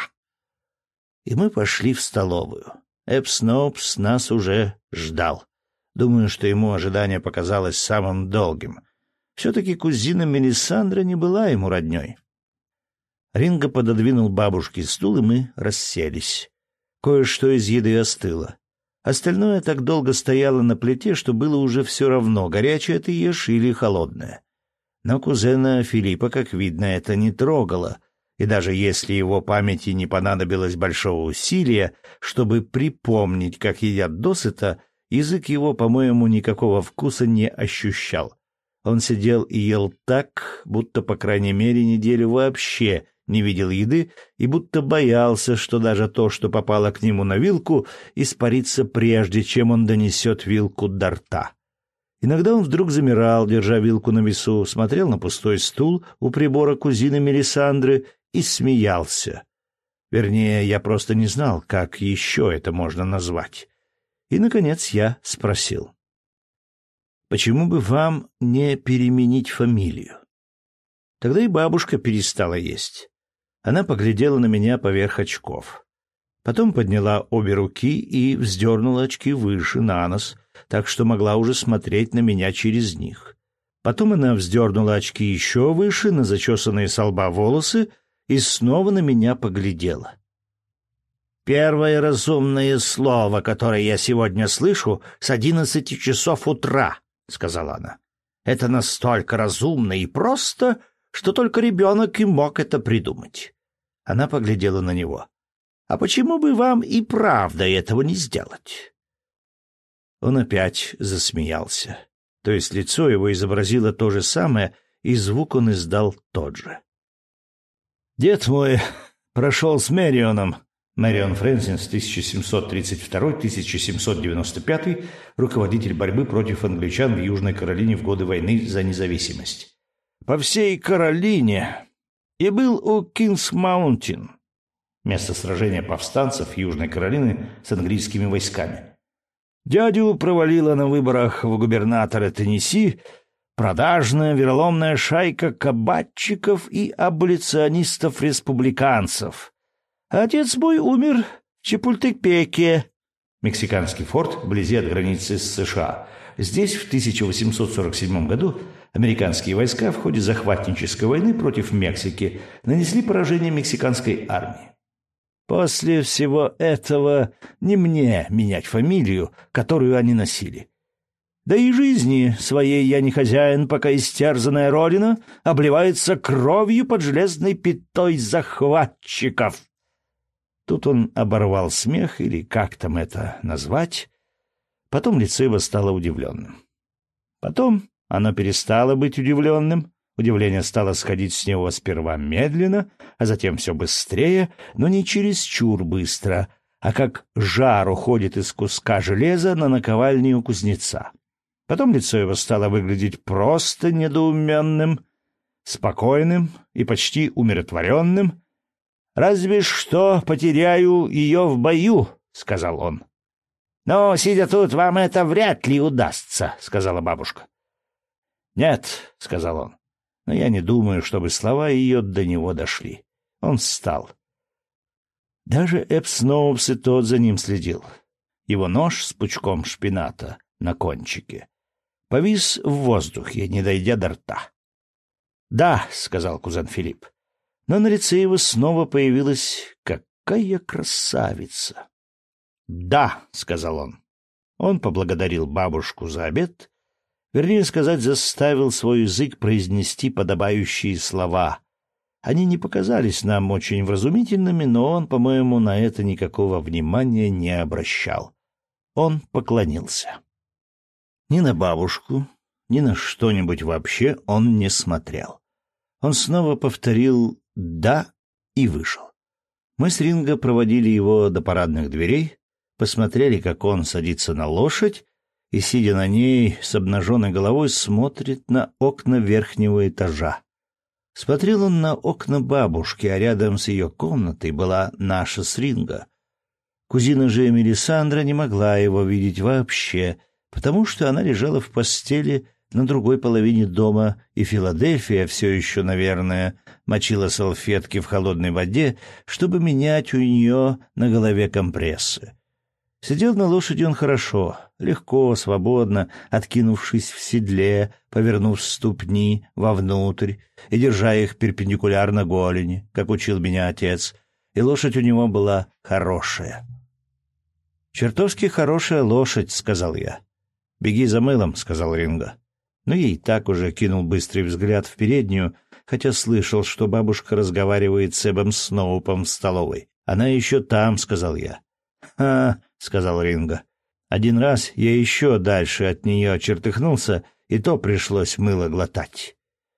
И мы пошли в столовую. Эб Сноупс нас уже ждал. Думаю, что ему ожидание показалось самым долгим. Все-таки кузина Мелисандра не была ему родней. Ринго пододвинул бабушке стул, и мы расселись. Кое-что из еды остыло. Остальное так долго стояло на плите, что было уже все равно, горячее ты ешь или холодное. Но кузена Филиппа, как видно, это не трогало, и даже если его памяти не понадобилось большого усилия, чтобы припомнить, как едят досыта, язык его, по-моему, никакого вкуса не ощущал. Он сидел и ел так, будто, по крайней мере, неделю вообще не видел еды и будто боялся, что даже то, что попало к нему на вилку, испарится прежде, чем он донесет вилку до рта. Иногда он вдруг замирал, держа вилку на весу, смотрел на пустой стул у прибора кузины Мелисандры и смеялся. Вернее, я просто не знал, как еще это можно назвать. И, наконец, я спросил: «Почему бы вам не переменить фамилию?» Тогда и бабушка перестала есть. Она поглядела на меня поверх очков. Потом подняла обе руки и вздернула очки выше, на нос, так что могла уже смотреть на меня через них. Потом она вздернула очки еще выше, на зачесанные со лба волосы, и снова на меня поглядела. «Первое разумное слово, которое я сегодня слышу, с одиннадцати часов утра», — сказала она. «Это настолько разумно и просто, что только ребенок и мог это придумать». Она поглядела на него. «А почему бы вам и правда этого не сделать?» Он опять засмеялся. То есть лицо его изобразило то же самое, и звук он издал тот же. «Дед мой прошел с Мэрионом». Мэрион Фрэнсис, тысяча семьсот тридцать второй — тысяча семьсот девяносто пятый, руководитель борьбы против англичан в Южной Каролине в годы войны за независимость. «По всей Каролине. И был у Кингс-Маунтин», место сражения повстанцев Южной Каролины с английскими войсками. Дядю провалила на выборах в губернаторы Теннесси продажная вероломная шайка кабачиков и аболиционистов-республиканцев. Отец мой умер в Чапультепеке, мексиканский форт вблизи от границы с США. Здесь в тысяча восемьсот сорок седьмом году американские войска в ходе захватнической войны против Мексики нанесли поражение мексиканской армии. После всего этого не мне менять фамилию, которую они носили. Да и жизни своей я не хозяин, пока истерзанная родина обливается кровью под железной пятой захватчиков. Тут он оборвал смех, или как там это назвать. Потом лицо его стало удивленным. Потом оно перестало быть удивленным. Удивление стало сходить с него сперва медленно, а затем все быстрее, но не чересчур быстро, а как жар уходит из куска железа на наковальне у кузнеца. Потом лицо его стало выглядеть просто недоуменным, спокойным и почти умиротворенным. «Разве что потеряю ее в бою», — сказал он. «Но, сидя тут, вам это вряд ли удастся», — сказала бабушка. «Нет», — сказал он, — но я не думаю, чтобы слова ее до него дошли. Он встал. Даже Эб Сноупс и тот за ним следил. Его нож с пучком шпината на кончике повис в воздухе, не дойдя до рта. «Да», — сказал кузен Филипп, — Но на лице его снова появилась какая красавица. «Да», — сказал он. Он поблагодарил бабушку за обед, вернее сказать, заставил свой язык произнести подобающие слова. Они не показались нам очень вразумительными, но он, по-моему, на это никакого внимания не обращал. Он поклонился. Ни на бабушку, ни на что-нибудь вообще он не смотрел. Он снова повторил «да» и вышел. Мы с Ринго проводили его до парадных дверей, посмотрели, как он садится на лошадь и, сидя на ней с обнаженной головой, смотрит на окна верхнего этажа. Смотрел он на окна бабушки, а рядом с ее комнатой была наша с Ринго. Кузина же Мелисандра не могла его видеть вообще, потому что она лежала в постели на другой половине дома, и Филадельфия все еще, наверное, мочила салфетки в холодной воде, чтобы менять у нее на голове компрессы. Сидел на лошади он хорошо, легко, свободно, откинувшись в седле, повернув ступни вовнутрь и держа их перпендикулярно голени, как учил меня отец, и лошадь у него была хорошая. «Чертовски хорошая лошадь», — сказал я. «Беги за мылом», — сказал Ринго. Но я и так уже кинул быстрый взгляд в переднюю, хотя слышал, что бабушка разговаривает с Эбом Сноупом в столовой. «Она еще там», — сказал я. «Ха», — сказал Ринго. «Один раз я еще дальше от нее чертыхнулся, и то пришлось мыло глотать».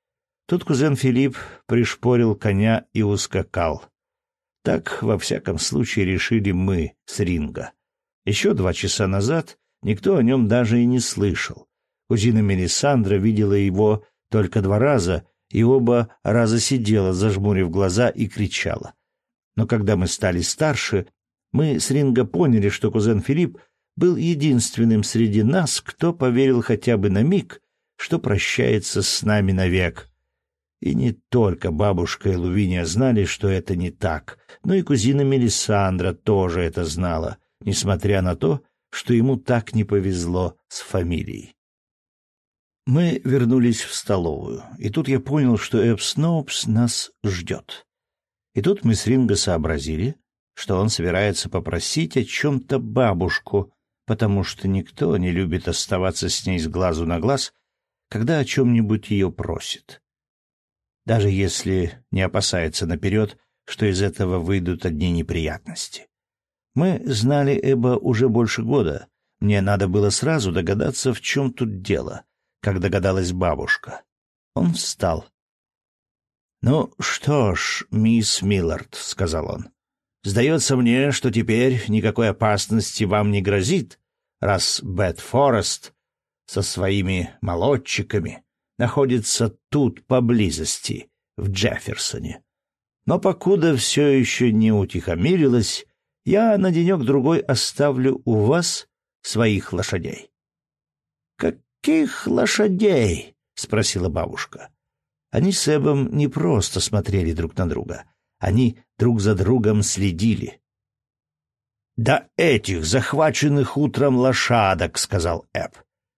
Тут кузен Филипп пришпорил коня и ускакал. Так, во всяком случае, решили мы с Ринго. Еще два часа назад никто о нем даже и не слышал. Кузина Мелисандра видела его только два раза, и оба раза сидела, зажмурив глаза, и кричала. Но когда мы стали старше, мы с Ринго поняли, что кузен Филипп был единственным среди нас, кто поверил хотя бы на миг, что прощается с нами навек. И не только бабушка и Лувиния знали, что это не так, но и кузина Мелисандра тоже это знала, несмотря на то, что ему так не повезло с фамилией. Мы вернулись в столовую, и тут я понял, что Эб Сноупс нас ждет. И тут мы с Ринго сообразили, что он собирается попросить о чем-то бабушку, потому что никто не любит оставаться с ней с глазу на глаз, когда о чем-нибудь ее просит. Даже если не опасается наперед, что из этого выйдут одни неприятности. Мы знали Эба уже больше года. Мне надо было сразу догадаться, в чем тут дело, как догадалась бабушка. Он встал. «Ну что ж, мисс Миллард», — сказал он, — «сдается мне, что теперь никакой опасности вам не грозит, раз Бет Форест со своими молодчиками находится тут поблизости, в Джефферсоне. Но покуда все еще не утихомирилось, я на денек-другой оставлю у вас своих лошадей». «Каких лошадей?» — спросила бабушка. Они с Эбом не просто смотрели друг на друга. Они друг за другом следили. «Да этих захваченных утром лошадок», — сказал Эб.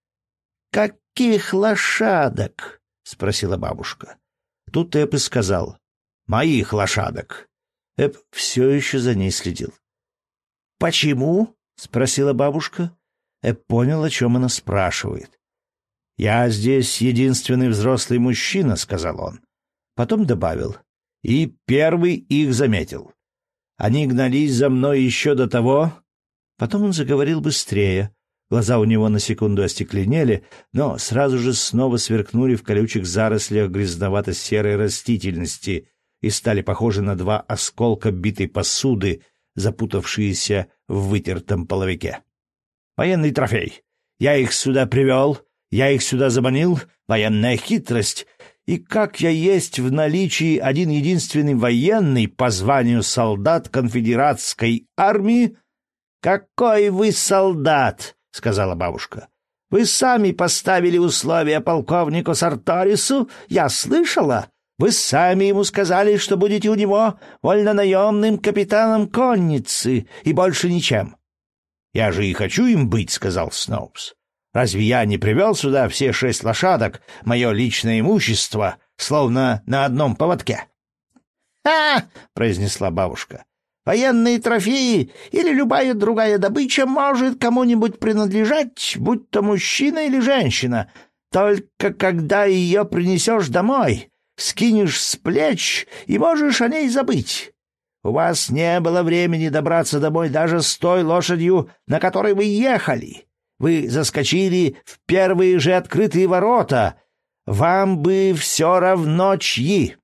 «Каких лошадок?» — спросила бабушка. Тут Эб и сказал: «Моих лошадок». Эб все еще за ней следил. «Почему?» — спросила бабушка. Эб понял, о чем она спрашивает. «Я здесь единственный взрослый мужчина», — сказал он. Потом добавил: «И первый их заметил. Они гнались за мной еще до того...» Потом он заговорил быстрее. Глаза у него на секунду остекленели, но сразу же снова сверкнули в колючих зарослях грязновато-серой растительности и стали похожи на два осколка битой посуды, запутавшиеся в вытертом половике. «Военный трофей. Я их сюда привел, я их сюда заманил, военная хитрость. И как я есть в наличии один единственный военный по званию солдат конфедератской армии...» «Какой вы солдат!» — сказала бабушка. «Вы сами поставили условия полковнику Сарторису, я слышала. Вы сами ему сказали, что будете у него вольнонаемным капитаном конницы и больше ничем». «Я же и хочу им быть», — сказал Сноупс. «Разве я не привел сюда все шесть лошадок, мое личное имущество, словно на одном поводке?» «Ха!» — произнесла бабушка. «Военные трофеи или любая другая добыча может кому-нибудь принадлежать, будь то мужчина или женщина. Только когда ее принесешь домой, скинешь с плеч и можешь о ней забыть. У вас не было времени добраться домой даже с той лошадью, на которой вы ехали. Вы заскочили в первые же открытые ворота. Вам бы все равно чьи».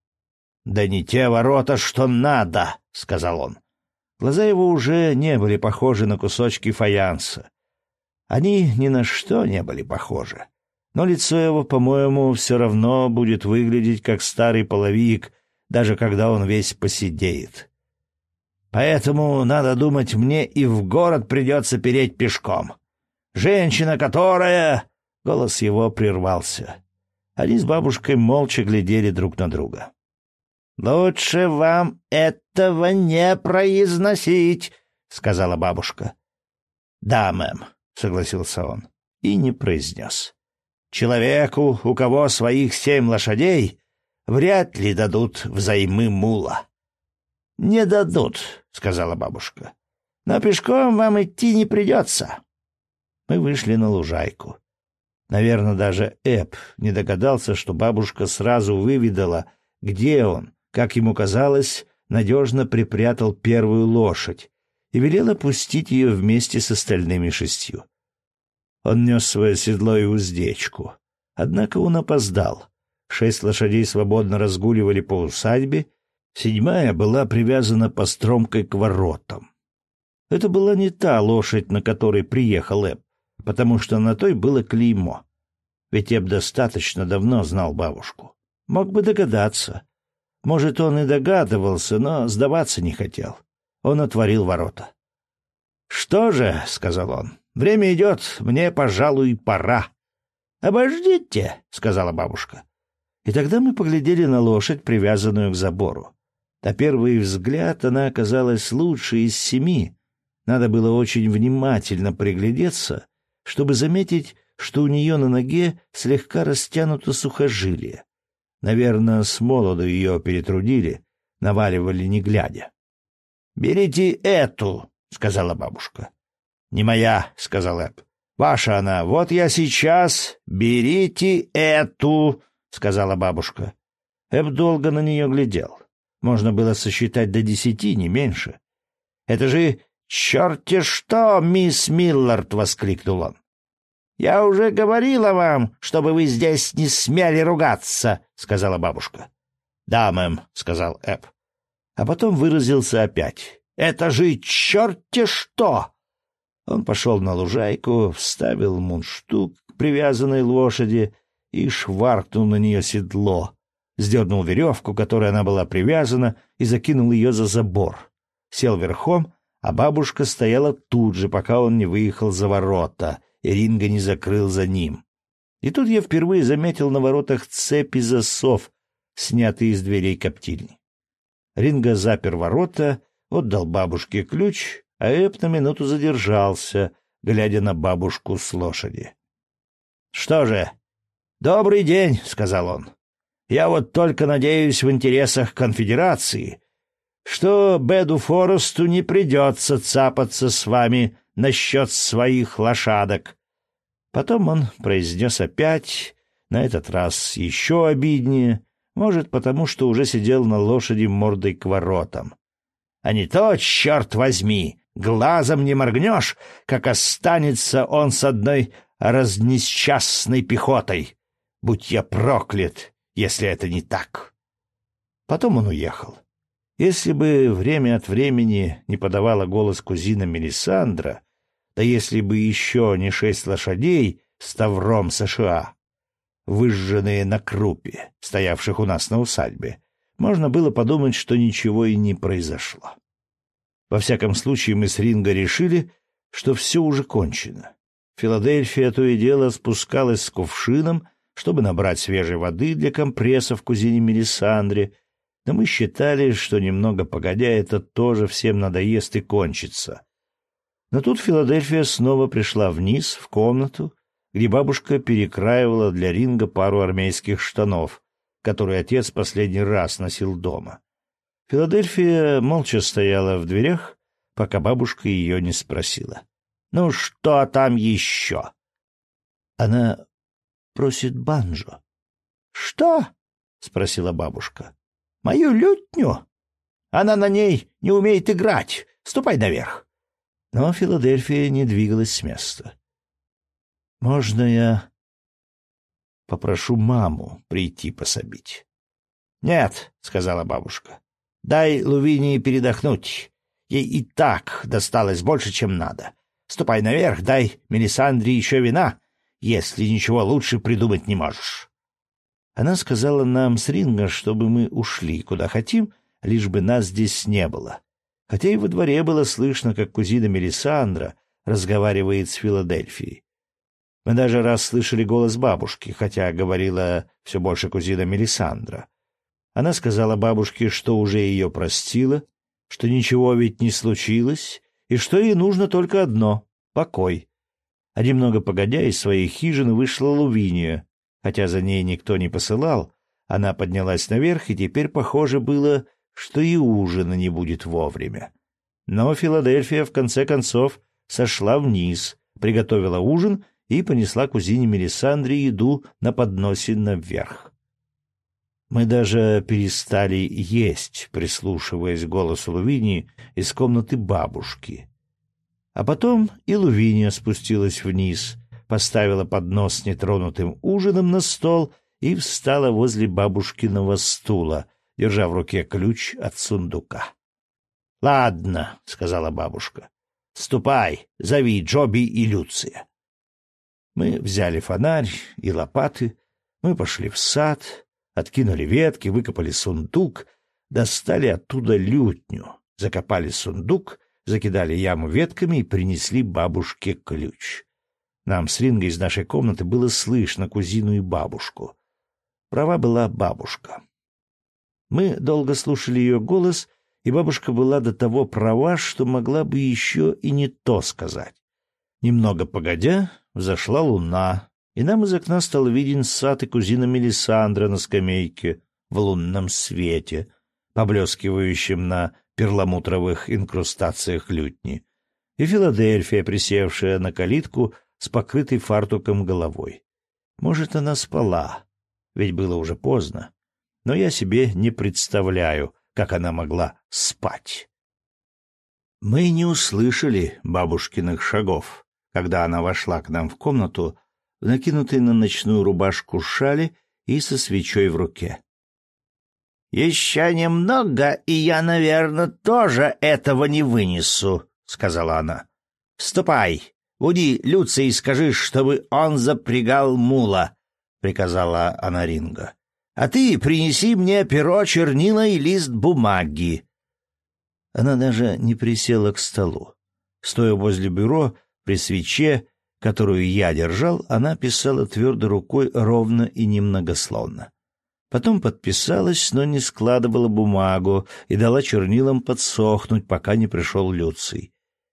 «Да не те ворота, что надо», — сказал он. Глаза его уже не были похожи на кусочки фаянса. Они ни на что не были похожи. Но лицо его, по-моему, все равно будет выглядеть как старый половик, даже когда он весь поседеет. «Поэтому, надо думать, мне и в город придется переть пешком. Женщина, которая...» Голос его прервался. Они с бабушкой молча глядели друг на друга. «Лучше вам этого не произносить», — сказала бабушка. «Да, мэм», — согласился он и не произнес. «Человеку, у кого своих семь лошадей, вряд ли дадут взаймы мула». «Не дадут», — сказала бабушка. «Но пешком вам идти не придется». Мы вышли на лужайку. Наверное, даже Эб не догадался, что бабушка сразу выведала, где он, как ему казалось, надежно припрятал первую лошадь и велела пустить ее вместе с остальными шестью. Он нес свое седло и уздечку. Однако он опоздал. Шесть лошадей свободно разгуливали по усадьбе, седьмая была привязана постромкой к воротам. Это была не та лошадь, на которой приехал Эб, потому что на той было клеймо. Ведь Эб достаточно давно знал бабушку. Мог бы догадаться. Может, он и догадывался, но сдаваться не хотел. Он отворил ворота. «Что же», — сказал он, — «время идет, мне, пожалуй, пора». «Обождите», — сказала бабушка. И тогда мы поглядели на лошадь, привязанную к забору. На первый взгляд она оказалась лучшей из семи. Надо было очень внимательно приглядеться, чтобы заметить, что у нее на ноге слегка растянуто сухожилие. Наверное, с молоду ее перетрудили, наваливали не глядя. «Берите эту», — сказала бабушка. «Не моя», — сказал Эб. «Ваша она. Вот я сейчас. Берите эту», — сказала бабушка. Эб долго на нее глядел. Можно было сосчитать до десяти, не меньше. «Это же черт-те что, мисс Миллард!» — воскликнул он. «Я уже говорила вам, чтобы вы здесь не смели ругаться», — сказала бабушка. «Да, мэм», — сказал Эб. А потом выразился опять. «Это же черт-те что!» Он пошел на лужайку, вставил мундштук к привязанной лошади и шваркнул на нее седло, сдернул веревку, которой она была привязана, и закинул ее за забор. Сел верхом, а бабушка стояла тут же, пока он не выехал за ворота, и Ринго не закрыл за ним. И тут я впервые заметил на воротах цепи засов, снятые из дверей коптильни. Ринго запер ворота, отдал бабушке ключ, а Эб на минуту задержался, глядя на бабушку с лошади. «Что же, добрый день», — сказал он. «Я вот только надеюсь в интересах конфедерации, что Беду Форесту не придется цапаться с вами насчет своих лошадок». Потом он произнес опять, на этот раз еще обиднее, может, потому что уже сидел на лошади мордой к воротам. «А не то, черт возьми, глазом не моргнешь, как останется он с одной разнесчастной пехотой. Будь я проклят, если это не так». Потом он уехал. Если бы время от времени не подавала голос кузина Мелисандра, да если бы еще не шесть лошадей с тавром США, выжженные на крупе, стоявших у нас на усадьбе, можно было подумать, что ничего и не произошло. Во всяком случае, мы с Ринго решили, что все уже кончено. Филадельфия то и дело спускалась с кувшином, чтобы набрать свежей воды для компресса в кузине Мелисандре, но мы считали, что немного погодя это тоже всем надоест и кончится. Но тут Филадельфия снова пришла вниз, в комнату, где бабушка перекраивала для Ринго пару армейских штанов, которые отец последний раз носил дома. Филадельфия молча стояла в дверях, пока бабушка ее не спросила. «Ну что там еще?» «Она просит банджо». «Что?» — спросила бабушка. «Мою лютню? Она на ней не умеет играть. Ступай наверх». Но Филадельфия не двигалась с места. «Можно я попрошу маму прийти пособить?» «Нет», — сказала бабушка. «Дай Лувинии передохнуть. Ей и так досталось больше, чем надо. Ступай наверх, дай Мелисандре еще вина, если ничего лучше придумать не можешь». Она сказала нам с ринга, чтобы мы ушли куда хотим, лишь бы нас здесь не было. Хотя и во дворе было слышно, как кузина Мелисандра разговаривает с Филадельфией. Мы даже раз слышали голос бабушки, хотя говорила все больше кузина Мелисандра. Она сказала бабушке, что уже ее простила, что ничего ведь не случилось, и что ей нужно только одно — покой. А немного погодя, из своей хижины вышла Лувиния. Хотя за ней никто не посылал, она поднялась наверх, и теперь похоже было, что и ужина не будет вовремя. Но Филадельфия, в конце концов, сошла вниз, приготовила ужин и понесла кузине Мелисандре еду на подносе наверх. Мы даже перестали есть, прислушиваясь к голосу Лувинии из комнаты бабушки. А потом и Лувиния спустилась вниз, поставила поднос с нетронутым ужином на стол и встала возле бабушкиного стула, держа в руке ключ от сундука. — Ладно, — сказала бабушка, — ступай, зови Джоби и Люция. Мы взяли фонарь и лопаты, мы пошли в сад, откинули ветки, выкопали сундук, достали оттуда лютню, закопали сундук, закидали яму ветками и принесли бабушке ключ. Нам с Рингой из нашей комнаты было слышно кузину и бабушку. Права была бабушка. Мы долго слушали ее голос, и бабушка была до того права, что могла бы еще и не то сказать. Немного погодя, взошла луна, и нам из окна стал виден сад и кузина Мелисандра на скамейке в лунном свете, поблескивающем на перламутровых инкрустациях лютни, и Филадельфия, присевшая на калитку с покрытой фартуком головой. Может, она спала, ведь было уже поздно, но я себе не представляю, как она могла спать. Мы не услышали бабушкиных шагов, когда она вошла к нам в комнату, накинутой на ночную рубашку шали и со свечой в руке. «Еще немного, и я, наверное, тоже этого не вынесу», — сказала она. «Ступай, буди Люция и скажи, чтобы он запрягал мула», — приказала она Ринго. «А ты принеси мне перо, чернила и лист бумаги». Она даже не присела к столу. Стоя возле бюро, при свече, которую я держал, она писала твердой рукой ровно и немногословно. Потом подписалась, но не складывала бумагу и дала чернилам подсохнуть, пока не пришел Люций.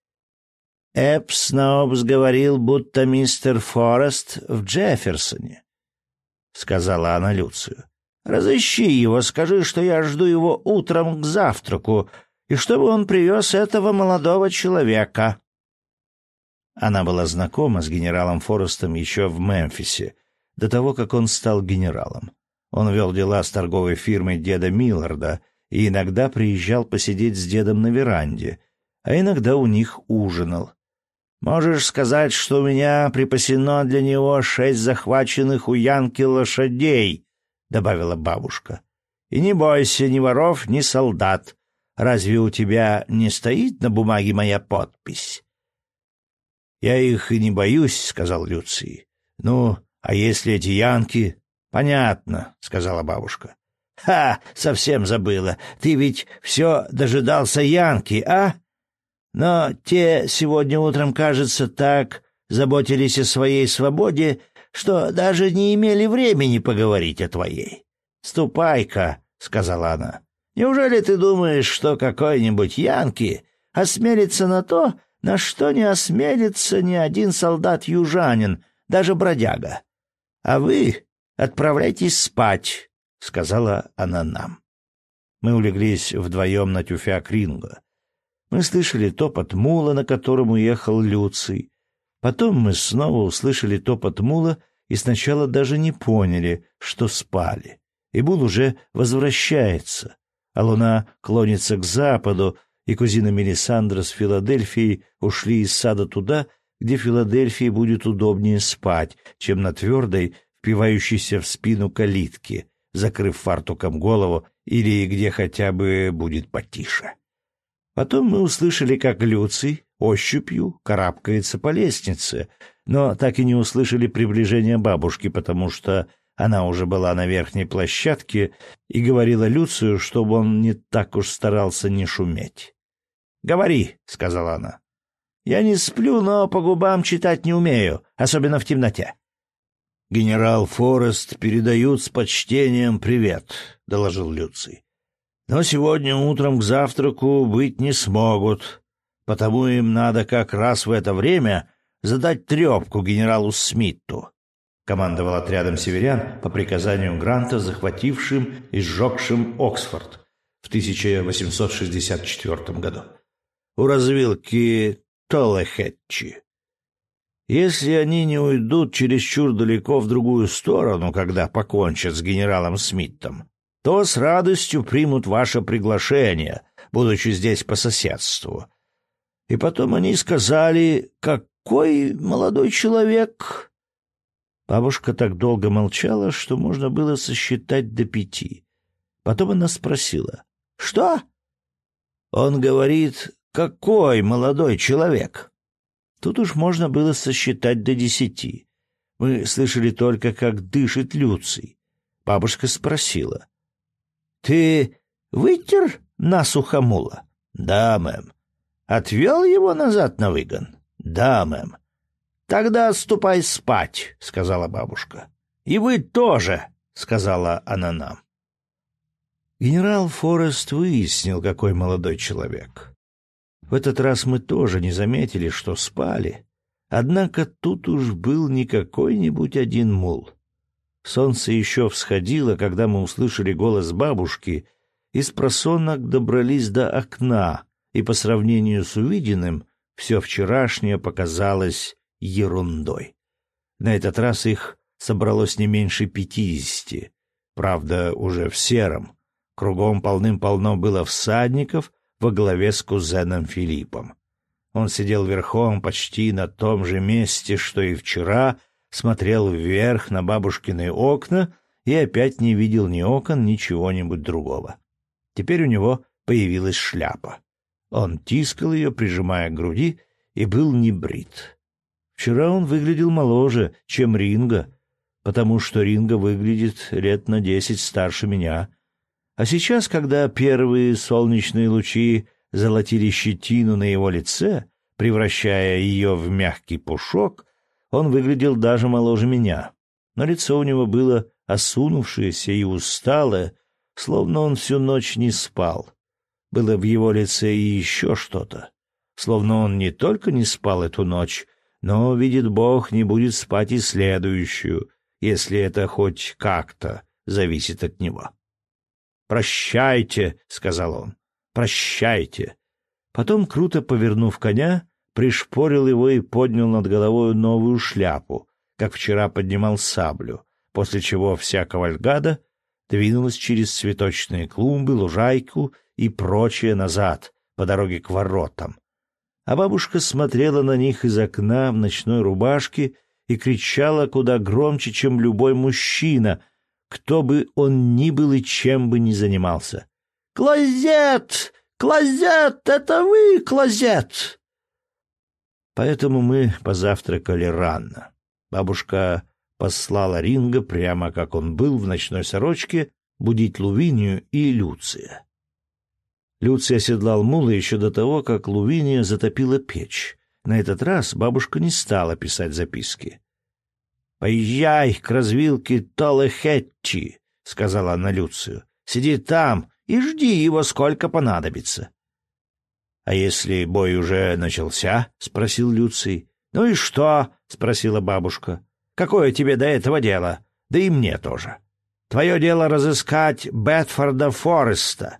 «Эпснобс говорил, будто мистер Форест в Джефферсоне», — сказала она Люцию. «Разыщи его, скажи, что я жду его утром к завтраку, и чтобы он привез этого молодого человека». Она была знакома с генералом Форестом еще в Мемфисе, до того, как он стал генералом. Он вел дела с торговой фирмой деда Милларда и иногда приезжал посидеть с дедом на веранде, а иногда у них ужинал. «Можешь сказать, что у меня припасено для него шесть захваченных у Янки лошадей», — добавила бабушка. «И не бойся ни воров, ни солдат. Разве у тебя не стоит на бумаге моя подпись?» «Я их и не боюсь», — сказал Люций. «Ну, а если эти янки...» «Понятно», — сказала бабушка. «Ха, совсем забыла. Ты ведь все дожидался янки, а? Но те сегодня утром, кажется, так заботились о своей свободе, что даже не имели времени поговорить о твоей. Ступай-ка», — сказала она. «Неужели ты думаешь, что какой-нибудь янки осмелится на то, на что не осмелится ни один солдат-южанин, даже бродяга? А вы отправляйтесь спать», — сказала она нам. Мы улеглись вдвоем на тюфяк Ринго. Мы слышали топот мула, на котором уехал Люций. Потом мы снова услышали топот мула и сначала даже не поняли, что спали. И мул уже возвращается, а луна клонится к западу, и кузина Мелисандра с Филадельфией ушли из сада туда, где Филадельфии будет удобнее спать, чем на твердой, впивающейся в спину калитке, закрыв фартуком голову, или где хотя бы будет потише. Потом мы услышали, как Люций ощупью карабкается по лестнице, но так и не услышали приближения бабушки, потому что она уже была на верхней площадке и говорила Люцию, чтобы он не так уж старался не шуметь. «Говори», — сказала она. «Я не сплю, но по губам читать не умею, особенно в темноте». «Генерал Форест передают с почтением привет», — доложил Люций. «Но сегодня утром к завтраку быть не смогут, потому им надо как раз в это время задать трепку генералу Смитту», — командовал отрядом северян по приказанию Гранта, захватившим и сжегшим Оксфорд в тысяча восемьсот шестьдесят четвёртом году. «У развилки Толлехетчи. Если они не уйдут чересчур далеко в другую сторону, когда покончат с генералом Смиттом, то с радостью примут ваше приглашение, будучи здесь по соседству». И потом они сказали: «Какой молодой человек!» Бабушка так долго молчала, что можно было сосчитать до пяти. Потом она спросила: «Что?» «Он говорит: какой молодой человек?» Тут уж можно было сосчитать до десяти. Мы слышали только, как дышит Люций. Бабушка спросила: «Ты вытер насухо мула?» «Да, мэм». «Отвел его назад на выгон?» «Да, мэм». «Тогда ступай спать», — сказала бабушка. «И вы тоже», — сказала она нам. Генерал Форест выяснил, какой молодой человек. В этот раз мы тоже не заметили, что спали. Однако тут уж был не какой-нибудь один мул. Солнце еще всходило, когда мы услышали голос бабушки, и спросонок добрались до окна, и по сравнению с увиденным все вчерашнее показалось ерундой. На этот раз их собралось не меньше пятидесяти, правда, уже в сером. Кругом полным-полно было всадников во главе с кузеном Филиппом. Он сидел верхом почти на том же месте, что и вчера, смотрел вверх на бабушкины окна и опять не видел ни окон, ни чего-нибудь другого. Теперь у него появилась шляпа. Он тискал ее, прижимая к груди, и был не брит. Вчера он выглядел моложе, чем Ринго, потому что Ринго выглядит лет на десять старше меня. А сейчас, когда первые солнечные лучи золотили щетину на его лице, превращая ее в мягкий пушок, он выглядел даже моложе меня. Но лицо у него было осунувшееся и усталое, словно он всю ночь не спал. Было в его лице и еще что-то. Словно он не только не спал эту ночь, но, видит Бог, не будет спать и следующую, если это хоть как-то зависит от него. «Прощайте», — сказал он, — «прощайте». Потом, круто повернув коня, пришпорил его и поднял над головой новую шляпу, как вчера поднимал саблю, после чего вся кавальгада двинулась через цветочные клумбы, лужайку и прочее назад, по дороге к воротам. А бабушка смотрела на них из окна в ночной рубашке и кричала куда громче, чем любой мужчина, кто бы он ни был и чем бы ни занимался. «Клозет! Клозет! Это вы, Клозет!» Поэтому мы позавтракали рано. Бабушка послала Ринго, прямо как он был в ночной сорочке, будить Лувинию и Люция. Люций оседлал мула еще до того, как Лувиния затопила печь. На этот раз бабушка не стала писать записки. «Поезжай к развилке Толлехетчи», — сказала она Люцию. «Сиди там и жди его, сколько понадобится». «А если бой уже начался?» — спросил Люций. «Ну и что?» — спросила бабушка. «Какое тебе до этого дело? Да и мне тоже. Твое дело разыскать Бетфорда Фореста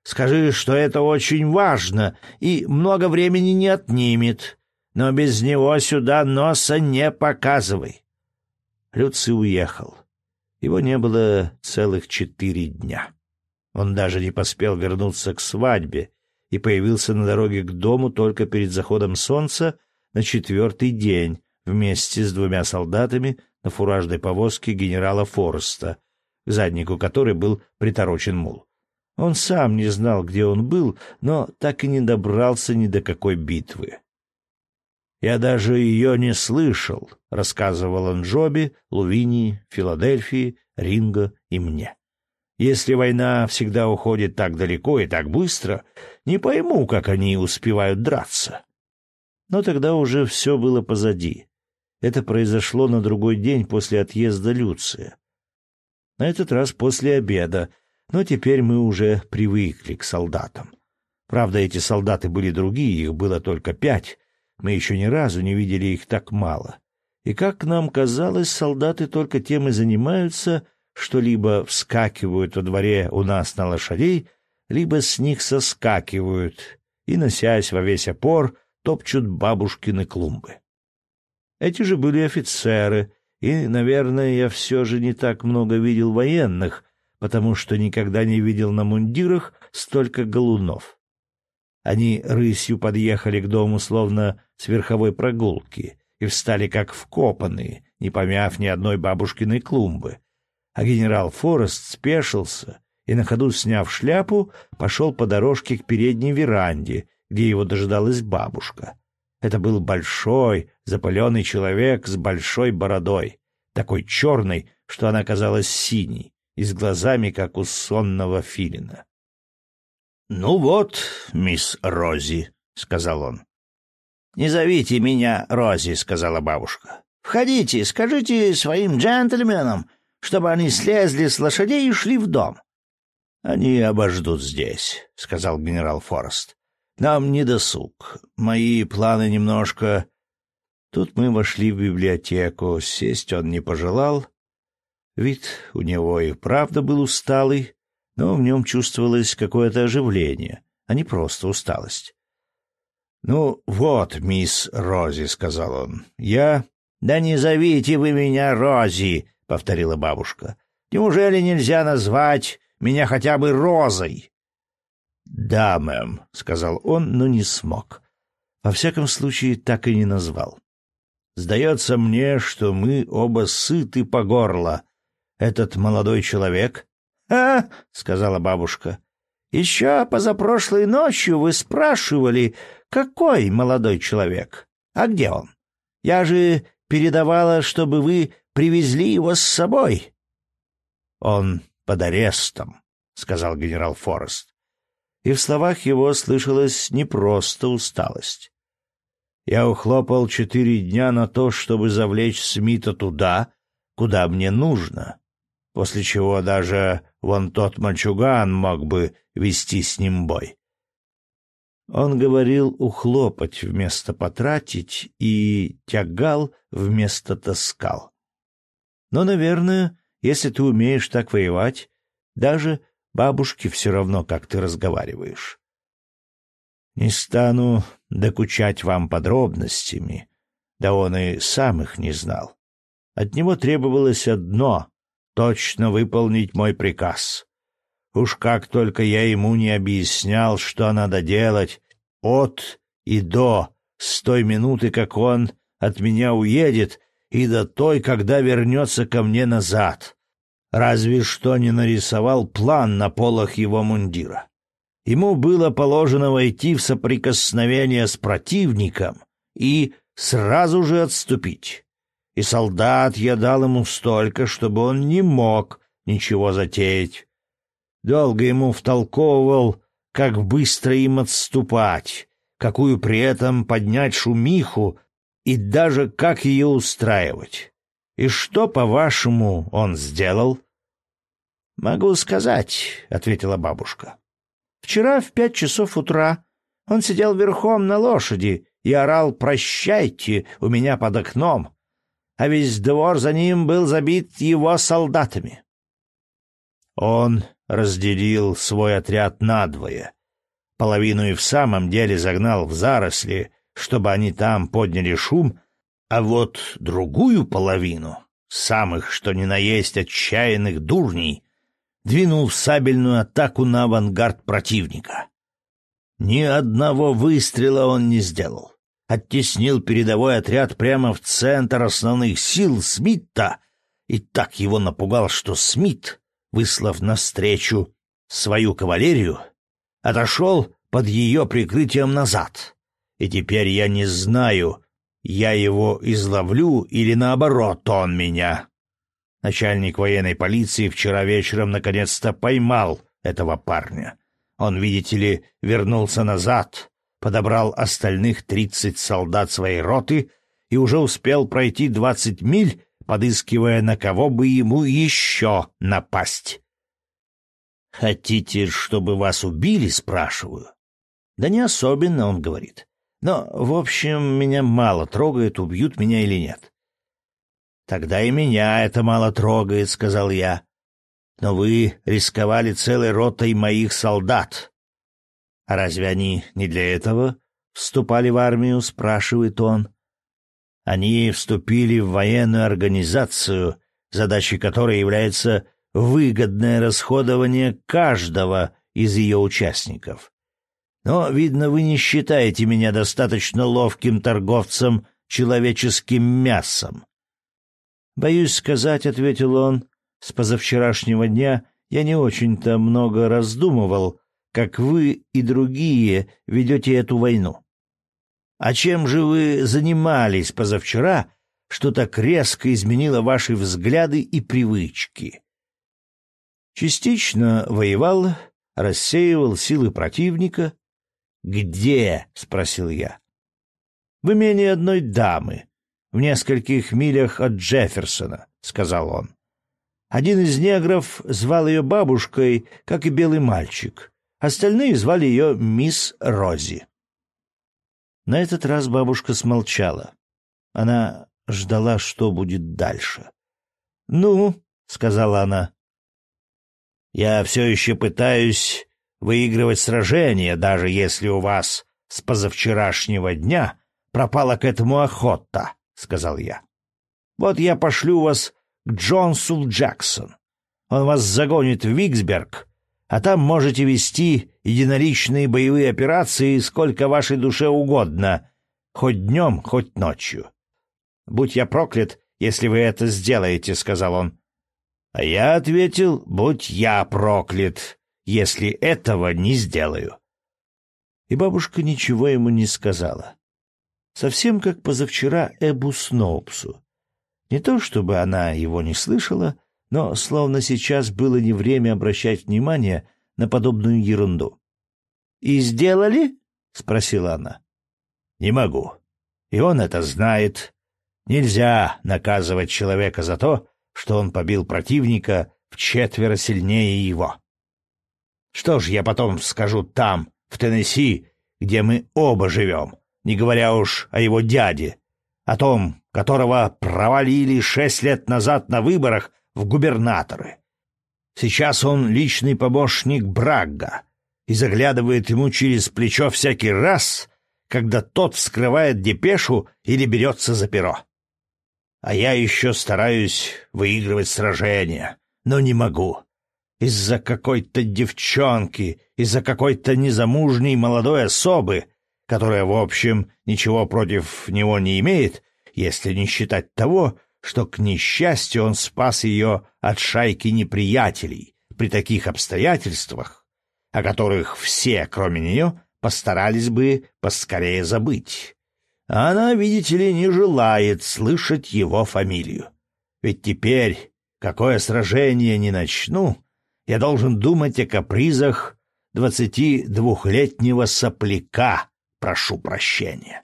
Скажи, что это очень важно и много времени не отнимет, но без него сюда носа не показывай». Люций уехал. Его не было целых четыре дня. Он даже не поспел вернуться к свадьбе и появился на дороге к дому только перед заходом солнца на четвертый день вместе с двумя солдатами на фуражной повозке генерала Фореста, к заднику которой был приторочен мул. Он сам не знал, где он был, но так и не добрался ни до какой битвы. «Я даже ее не слышал», — рассказывал он Джоби, Лувинии, Филадельфии, Ринго и мне. «Если война всегда уходит так далеко и так быстро, не пойму, как они успевают драться». Но тогда уже все было позади. Это произошло на другой день после отъезда Люция. На этот раз после обеда, но теперь мы уже привыкли к солдатам. Правда, эти солдаты были другие, их было только пять. Мы еще ни разу не видели их так мало. И, как нам казалось, солдаты только тем и занимаются, что либо вскакивают во дворе у нас на лошадей, либо с них соскакивают и, носясь во весь опор, топчут бабушкины клумбы. Эти же были офицеры, и, наверное, я все же не так много видел военных, потому что никогда не видел на мундирах столько галунов. Они рысью подъехали к дому словно с верховой прогулки и встали как вкопанные, не помяв ни одной бабушкиной клумбы. А генерал Форест спешился и, на ходу сняв шляпу, пошел по дорожке к передней веранде, где его дожидалась бабушка. Это был большой, запыленный человек с большой бородой, такой черной, что она казалась синей, и с глазами, как у сонного филина. «Ну вот, мисс Рози», — сказал он. «Не зовите меня Рози», — сказала бабушка. «Входите, скажите своим джентльменам, чтобы они слезли с лошадей и шли в дом». «Они обождут здесь», — сказал генерал Форест. «Нам не досуг. Мои планы немножко...» Тут мы вошли в библиотеку. Сесть он не пожелал. Вид у него и правда был усталый, но в нем чувствовалось какое-то оживление, а не просто усталость. «Ну вот, мисс Рози», — сказал он, — «я...» «Да не зовите вы меня Рози», — повторила бабушка. «Неужели нельзя назвать меня хотя бы Розой?» «Да, мэм», — сказал он, но не смог. Во всяком случае, так и не назвал. «Сдается мне, что мы оба сыты по горло. Этот молодой человек...» «А, — сказала бабушка, — еще позапрошлой ночью вы спрашивали, какой молодой человек? А где он? Я же передавала, чтобы вы привезли его с собой». «Он под арестом», — сказал генерал Форест. И в словах его слышалась не просто усталость. «Я ухлопал четыре дня на то, чтобы завлечь Смита туда, куда мне нужно, после чего даже вон тот мальчуган мог бы вести с ним бой». Он говорил ухлопать вместо потратить и тягал вместо таскал. Но, наверное, если ты умеешь так воевать, даже бабушке все равно, как ты разговариваешь. Не стану докучать вам подробностями, да он и сам их не знал. От него требовалось одно — точно выполнить мой приказ. Уж как только я ему не объяснял, что надо делать от и до, с той минуты, как он от меня уедет, и до той, когда вернется ко мне назад. Разве что не нарисовал план на полах его мундира. Ему было положено войти в соприкосновение с противником и сразу же отступить. И солдат я дал ему столько, чтобы он не мог ничего затеять. Долго ему втолковывал, как быстро им отступать, какую при этом поднять шумиху и даже как ее устраивать. И что, по-вашему, он сделал? — Могу сказать, — ответила бабушка. Вчера в пять часов утра он сидел верхом на лошади и орал «Прощайте» у меня под окном, а весь двор за ним был забит его солдатами. Он разделил свой отряд надвое. Половину и в самом деле загнал в заросли, чтобы они там подняли шум, а вот другую половину, самых что ни на есть отчаянных дурней, двинул в сабельную атаку на авангард противника. Ни одного выстрела он не сделал. Оттеснил передовой отряд прямо в центр основных сил Смита и так его напугал, что Смит, выслав навстречу свою кавалерию, отошел под ее прикрытием назад. И теперь я не знаю, я его изловлю или наоборот он меня. Начальник военной полиции вчера вечером наконец-то поймал этого парня. Он, видите ли, вернулся назад, подобрал остальных тридцать солдат своей роты и уже успел пройти двадцать миль, подыскивая, на кого бы ему еще напасть. «Хотите, чтобы вас убили?» — спрашиваю. «Да не особенно», — он говорит. «Но, в общем, меня мало трогает, убьют меня или нет». «Тогда и меня это мало трогает», — сказал я. «Но вы рисковали целой ротой моих солдат». «А разве они не для этого вступали в армию?» — спрашивает он. «Они вступили в военную организацию, задачей которой является выгодное расходование каждого из ее участников. Но, видно, вы не считаете меня достаточно ловким торговцем человеческим мясом». «Боюсь сказать», — ответил он, — «с позавчерашнего дня я не очень-то много раздумывал, как вы и другие ведете эту войну». «А чем же вы занимались позавчера, что так резко изменило ваши взгляды и привычки?» «Частично воевал, рассеивал силы противника». «Где?» — спросил я. «В имении одной дамы, в нескольких милях от Джефферсона», — сказал он. «Один из негров звал ее бабушкой, как и белый мальчик. Остальные звали ее мисс Рози». На этот раз бабушка смолчала. Она ждала, что будет дальше. «Ну», — сказала она, — «я все еще пытаюсь выигрывать сражения, даже если у вас с позавчерашнего дня пропала к этому охота», — сказал я. «Вот я пошлю вас к Джонсу в Джексон. Он вас загонит в Виксберг, а там можете вести единоличные боевые операции сколько вашей душе угодно, хоть днем, хоть ночью. Будь я проклят, если вы это сделаете», — сказал он. А я ответил: «Будь я проклят, если этого не сделаю». И бабушка ничего ему не сказала. Совсем как позавчера Эбу Сноупсу. Не то чтобы она его не слышала, но словно сейчас было не время обращать внимание на подобную ерунду. «И сделали?» — спросила она. «Не могу. И он это знает. Нельзя наказывать человека за то, что он побил противника вчетверо сильнее его. Что ж я потом скажу там, в Теннесси, где мы оба живем, не говоря уж о его дяде, о том, которого провалили шесть лет назад на выборах в губернаторы. Сейчас он личный помощник Брагга и заглядывает ему через плечо всякий раз, когда тот вскрывает депешу или берется за перо. А я еще стараюсь выигрывать сражения, но не могу. Из-за какой-то девчонки, из-за какой-то незамужней молодой особы, которая, в общем, ничего против него не имеет, если не считать того, что, к несчастью, он спас ее от шайки неприятелей при таких обстоятельствах, о которых все, кроме нее, постарались бы поскорее забыть. А она, видите ли, не желает слышать его фамилию. Ведь теперь, какое сражение ни начну, я должен думать о капризах двадцатидвухлетнего сопляка, прошу прощения.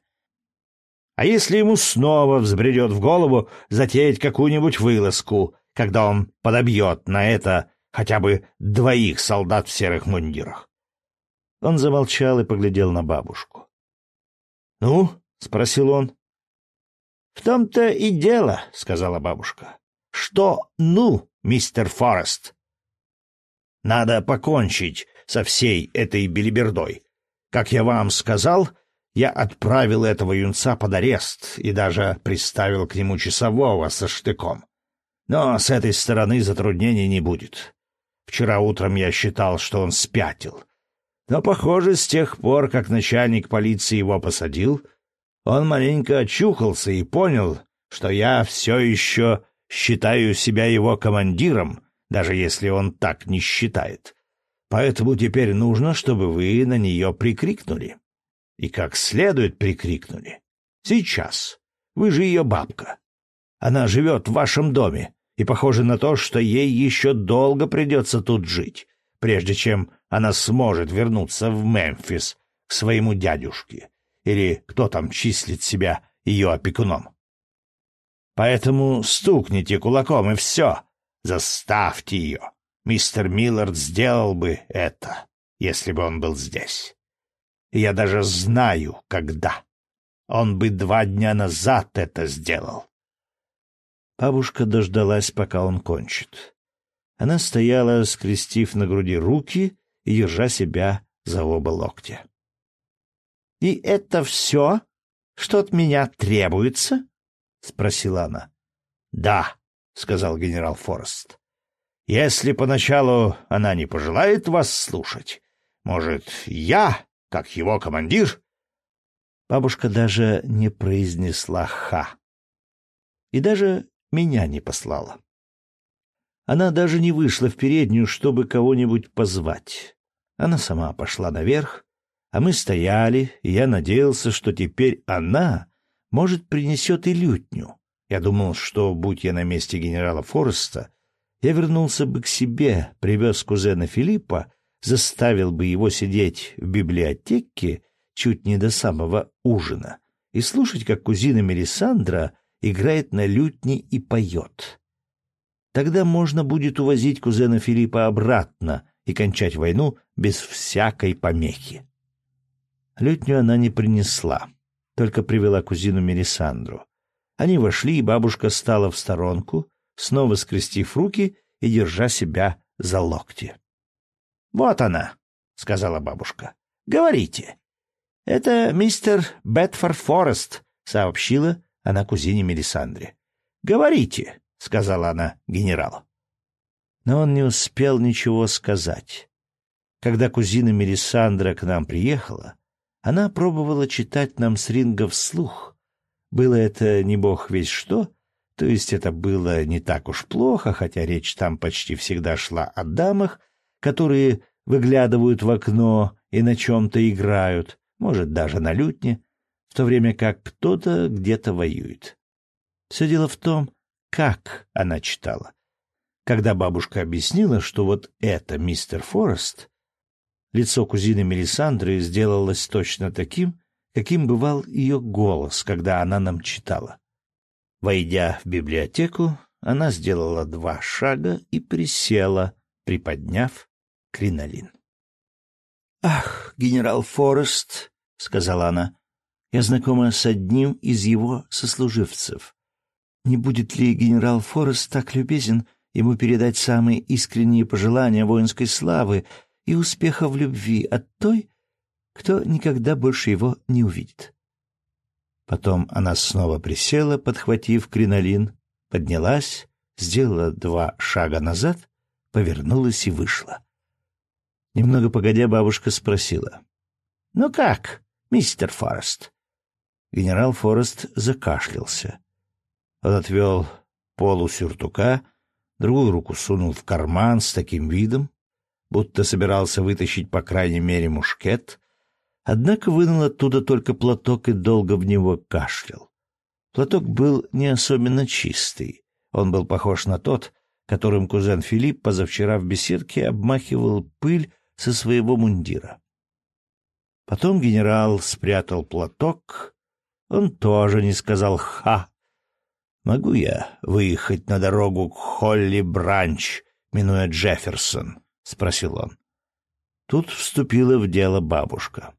А если ему снова взбредет в голову затеять какую-нибудь вылазку, когда он подобьет на это хотя бы двоих солдат в серых мундирах? Он замолчал и поглядел на бабушку. — Ну? — спросил он. — В том-то и дело, — сказала бабушка. — Что «ну», мистер Форест? Надо покончить со всей этой белибердой. Как я вам сказал, я отправил этого юнца под арест и даже приставил к нему часового со штыком. Но с этой стороны затруднений не будет. Вчера утром я считал, что он спятил. Но, похоже, с тех пор, как начальник полиции его посадил, он маленько очухался и понял, что я все еще считаю себя его командиром, даже если он так не считает. Поэтому теперь нужно, чтобы вы на нее прикрикнули. И как следует прикрикнули. Сейчас. Вы же ее бабка. Она живет в вашем доме, и похоже на то, что ей еще долго придется тут жить, прежде чем она сможет вернуться в Мемфис к своему дядюшке, или кто там числит себя ее опекуном. Поэтому стукните кулаком, и все. Заставьте ее. Мистер Миллард сделал бы это, если бы он был здесь. И я даже знаю, когда. Он бы два дня назад это сделал. Бабушка дождалась, пока он кончит. Она стояла, скрестив на груди руки и держа себя за оба локтя. — И это все, что от меня требуется? — спросила она. — Да, — сказал генерал Форест. — Если поначалу она не пожелает вас слушать, может, я, как его командир... Бабушка даже не произнесла «ха». И даже меня не послала. Она даже не вышла в переднюю, чтобы кого-нибудь позвать. Она сама пошла наверх, а мы стояли, и я надеялся, что теперь она, может, принесет и лютню. Я думал, что, будь я на месте генерала Фореста, я вернулся бы к себе, привез кузена Филиппа, заставил бы его сидеть в библиотеке чуть не до самого ужина и слушать, как кузина Мелисандра играет на лютне и поет. Тогда можно будет увозить кузена Филиппа обратно и кончать войну без всякой помехи. Лютню она не принесла, только привела кузину Мелисандру. Они вошли, и бабушка стала в сторонку, снова скрестив руки и держа себя за локти. — Вот она, — сказала бабушка. — Говорите. — Это мистер Бетфорд Форест, — сообщила она кузине Мелисандре. — Говорите, — сказала она генералу. Но он не успел ничего сказать. Когда кузина Мелисандра к нам приехала, она пробовала читать нам с ринга вслух. Было это не бог весть что, то есть это было не так уж плохо, хотя речь там почти всегда шла о дамах, которые выглядывают в окно и на чем-то играют, может, даже на лютне, в то время как кто-то где-то воюет. Все дело в том, как она читала. Когда бабушка объяснила, что вот это мистер Форест, лицо кузины Мелисандры сделалось точно таким, каким бывал ее голос, когда она нам читала. Войдя в библиотеку, она сделала два шага и присела, приподняв кринолин. — Ах, генерал Форест, — сказала она, — я знакома с одним из его сослуживцев. Не будет ли генерал Форест так любезен ему передать самые искренние пожелания воинской славы и успеха в любви от той, кто никогда больше его не увидит? Потом она снова присела, подхватив кринолин, поднялась, сделала два шага назад, повернулась и вышла. Немного погодя, бабушка спросила: — Ну как, мистер Форест? Генерал Форест закашлялся. Он отвел полу сюртука, другую руку сунул в карман с таким видом, будто собирался вытащить по крайней мере мушкет, однако вынул оттуда только платок и долго в него кашлял. Платок был не особенно чистый, он был похож на тот, которым кузен Филипп позавчера в беседке обмахивал пыль со своего мундира. Потом генерал спрятал платок, он тоже не сказал «ха». «Могу я выехать на дорогу к Холли-Бранч, минуя Джефферсон?» — спросил он. Тут вступила в дело бабушка.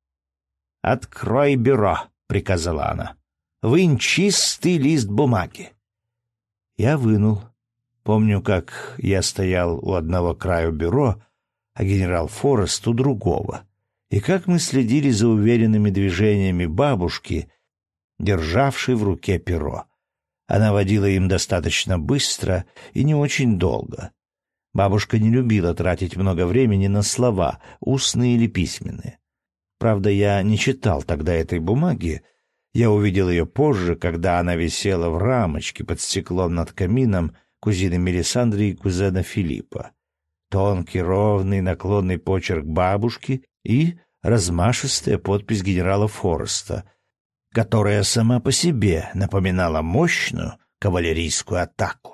«Открой бюро», — приказала она. «Вынь чистый лист бумаги». Я вынул. Помню, как я стоял у одного края бюро, а генерал Форест у другого, и как мы следили за уверенными движениями бабушки, державшей в руке перо. Она водила им достаточно быстро и не очень долго. Бабушка не любила тратить много времени на слова, устные или письменные. Правда, я не читал тогда этой бумаги. Я увидел ее позже, когда она висела в рамочке под стеклом над камином кузины Мелисандры и кузена Филиппа. Тонкий, ровный, наклонный почерк бабушки и размашистая подпись генерала Фореста, которая сама по себе напоминала мощную кавалерийскую атаку.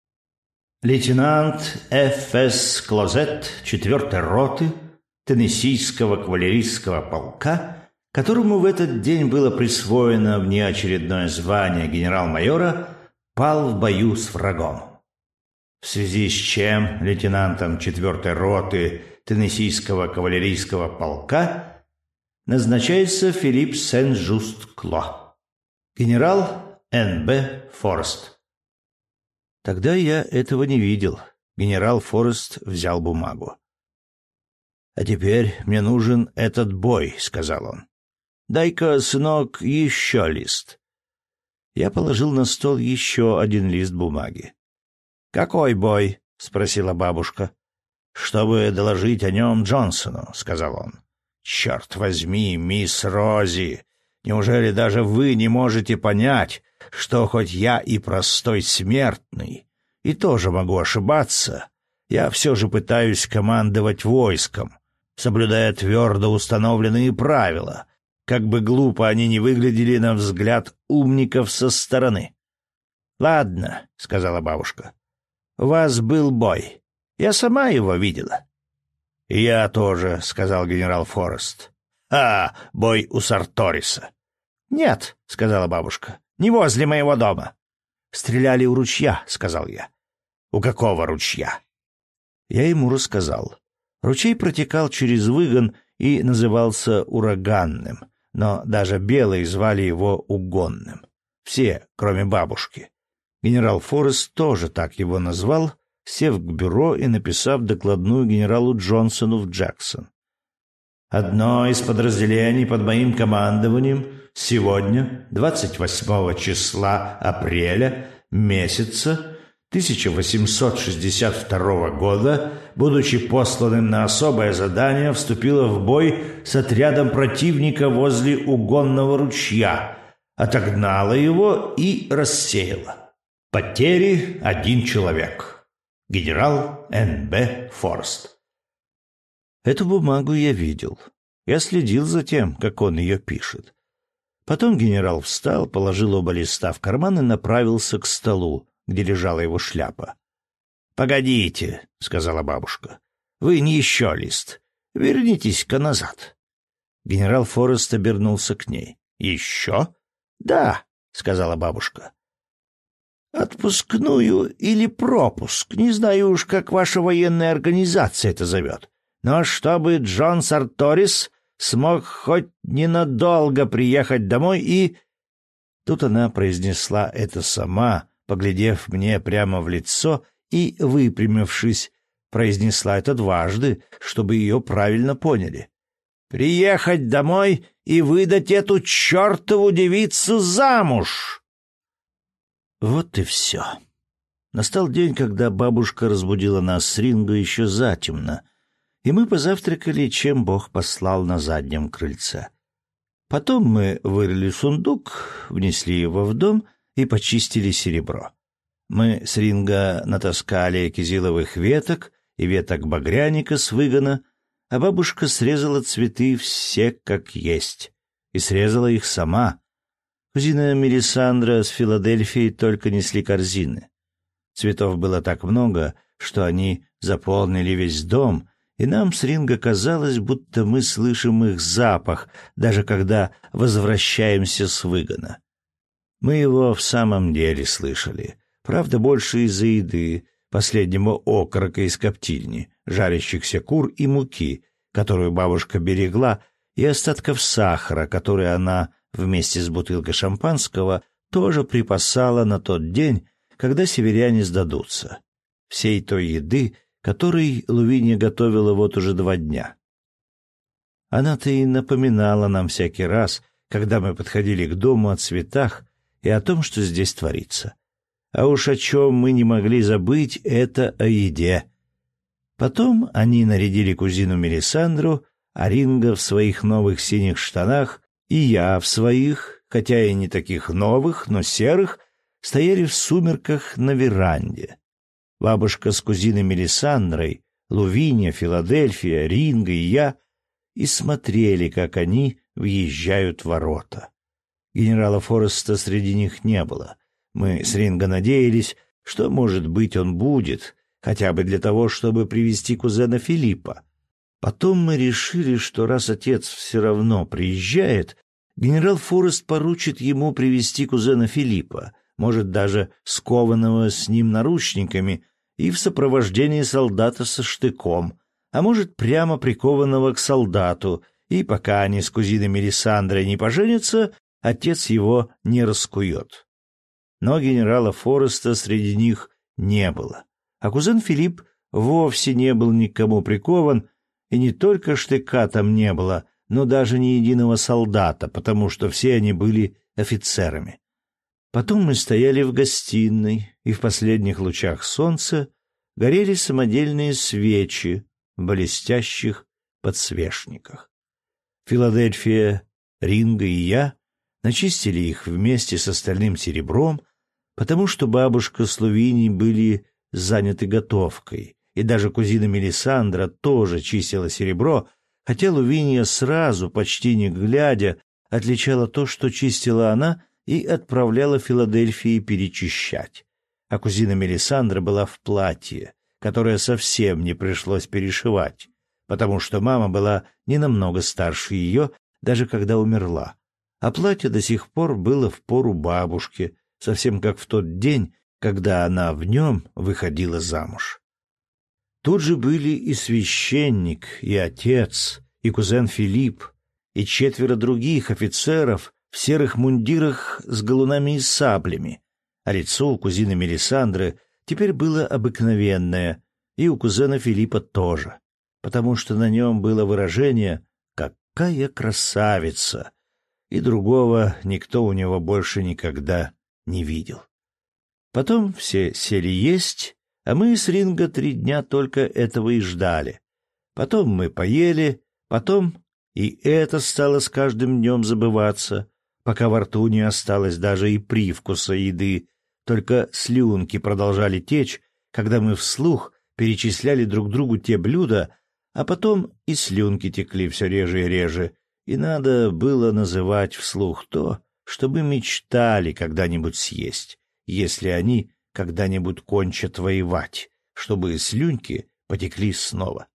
Лейтенант Ф С Клозет четвертой роты Теннессийского кавалерийского полка, которому в этот день было присвоено внеочередное звание генерал-майора, пал в бою с врагом. В связи с чем лейтенантом четвертой роты Теннессийского кавалерийского полка назначается Филипп Сен-Жуст-Кло, генерал Н Б Форест. Тогда я этого не видел. Генерал Форест взял бумагу. «А теперь мне нужен этот бой», — сказал он. «Дай-ка, сынок, еще лист». Я положил на стол еще один лист бумаги. «Какой бой?» — спросила бабушка. «Чтобы доложить о нем Джонсону», — сказал он. «Черт возьми, мисс Рози, неужели даже вы не можете понять, что хоть я и простой смертный, и тоже могу ошибаться, я все же пытаюсь командовать войском, соблюдая твердо установленные правила, как бы глупо они ни выглядели на взгляд умников со стороны». «Ладно», — сказала бабушка, — «у вас был бой. Я сама его видела». «Я тоже», — сказал генерал Форест. «А, бой у Сарториса». «Нет», — сказала бабушка, — «не возле моего дома». «Стреляли у ручья», — сказал я. «У какого ручья?» Я ему рассказал. Ручей протекал через выгон и назывался Ураганным, но даже белые звали его Угонным. Все, кроме бабушки. Генерал Форест тоже так его назвал, сев к бюро и написав докладную генералу Джонсону в Джексон. «Одно из подразделений под моим командованием сегодня, двадцать восьмого числа апреля месяца тысяча восемьсот шестьдесят второго года, будучи посланным на особое задание, вступило в бой с отрядом противника возле Угонного ручья, отогнало его и рассеяло. Потери один человек. Генерал Н Б Форест». Эту бумагу я видел. Я следил за тем, как он ее пишет. Потом генерал встал, положил оба листа в карман и направился к столу, где лежала его шляпа. «Погодите», — сказала бабушка, — «вы не еще лист. Вернитесь-ка назад». Генерал Форест обернулся к ней. «Еще?» «Да», — сказала бабушка. «Отпускную или пропуск, не знаю уж, как ваша военная организация это зовет. Но чтобы Джон Сарторис смог хоть ненадолго приехать домой и...» Тут она произнесла это сама, поглядев мне прямо в лицо и, выпрямившись, произнесла это дважды, чтобы ее правильно поняли. «Приехать домой и выдать эту чертову девицу замуж!» Вот и все. Настал день, когда бабушка разбудила нас с Ринго еще затемно, и мы позавтракали, чем Бог послал, на заднем крыльце. Потом мы вырыли сундук, внесли его в дом и почистили серебро. Мы с Ринго натаскали кизиловых веток и веток багряника с выгона, а бабушка срезала цветы все как есть, и срезала их сама. Кузина Мелисандра с Филадельфии только несли корзины. Цветов было так много, что они заполнили весь дом, и нам с Ринго казалось, будто мы слышим их запах, даже когда возвращаемся с выгона. Мы его в самом деле слышали, правда, больше из-за еды, последнего окорока из коптильни, жарящихся кур и муки, которую бабушка берегла, и остатков сахара, который она вместе с бутылкой шампанского тоже припасала на тот день, когда северяне сдадутся. всей той еды, которой Лувиния готовила вот уже два дня. Она-то и напоминала нам всякий раз, когда мы подходили к дому, о цветах и о том, что здесь творится. А уж о чем мы не могли забыть, это о еде. Потом они нарядили кузину Мелисандру, а Ринго в своих новых синих штанах, и я в своих, хотя и не таких новых, но серых, стояли в сумерках на веранде. Бабушка с кузиной Мелисандрой, Лувиния, Филадельфия, Ринго и я и смотрели, как они въезжают в ворота. Генерала Фореста среди них не было. Мы с Ринго надеялись, что, может быть, он будет, хотя бы для того, чтобы привести кузена Филиппа. Потом мы решили, что раз отец все равно приезжает, генерал Форест поручит ему привести кузена Филиппа, может, даже скованного с ним наручниками и в сопровождении солдата со штыком, а может, прямо прикованного к солдату, и пока они с кузиной Мелисандрой не поженятся, отец его не раскует. Но генерала Фореста среди них не было, а кузен Филипп вовсе не был никому прикован, и не только штыка там не было, но даже ни единого солдата, потому что все они были офицерами. Потом мы стояли в гостиной, и в последних лучах солнца горели самодельные свечи в блестящих подсвечниках. Филадельфия, Ринго и я начистили их вместе с остальным серебром, потому что бабушка с Лувинией были заняты готовкой, и даже кузина Мелисандра тоже чистила серебро, хотя Лувиния сразу, почти не глядя, отличала то, что чистила она, и отправляла Филадельфии перечищать. А кузина Мелисандра была в платье, которое совсем не пришлось перешивать, потому что мама была не намного старше ее, даже когда умерла. А платье до сих пор было впору бабушке, совсем как в тот день, когда она в нем выходила замуж. Тут же были и священник, и отец, и кузен Филипп, и четверо других офицеров в серых мундирах с галунами и саблями, а лицо у кузины Мелисандры теперь было обыкновенное, и у кузена Филиппа тоже, потому что на нем было выражение «какая красавица», и другого никто у него больше никогда не видел. Потом все сели есть, а мы с Ринго три дня только этого и ждали. Потом мы поели, потом и это стало с каждым днем забываться, пока во рту не осталось даже и привкуса еды, только слюнки продолжали течь, когда мы вслух перечисляли друг другу те блюда, а потом и слюнки текли все реже и реже, и надо было называть вслух то, что мы мечтали когда-нибудь съесть, если они когда-нибудь кончат воевать, чтобы слюнки потекли снова.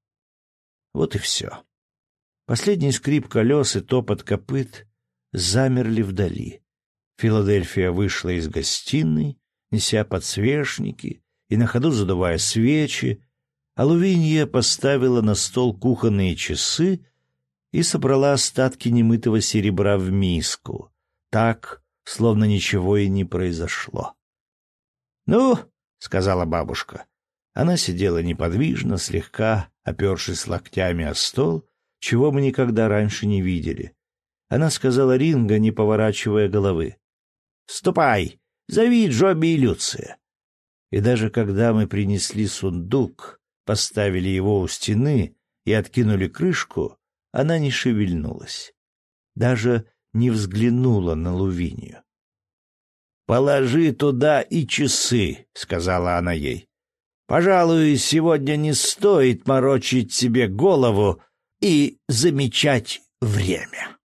Вот и все. Последний скрип колес и топот копыт замерли вдали. Филадельфия вышла из гостиной, неся подсвечники и на ходу задувая свечи, а Лувинья поставила на стол кухонные часы и собрала остатки немытого серебра в миску, так, словно ничего и не произошло. «Ну, — сказала бабушка. Она сидела неподвижно, слегка опершись локтями о стол, чего мы никогда раньше не видели. Она сказала Ринго, не поворачивая головы: «Ступай, зови Джобби и Люция». И даже когда мы принесли сундук, поставили его у стены и откинули крышку, она не шевельнулась, даже не взглянула на Лувинию. «Положи туда и часы», — сказала она ей. «Пожалуй, сегодня не стоит морочить себе голову и замечать время».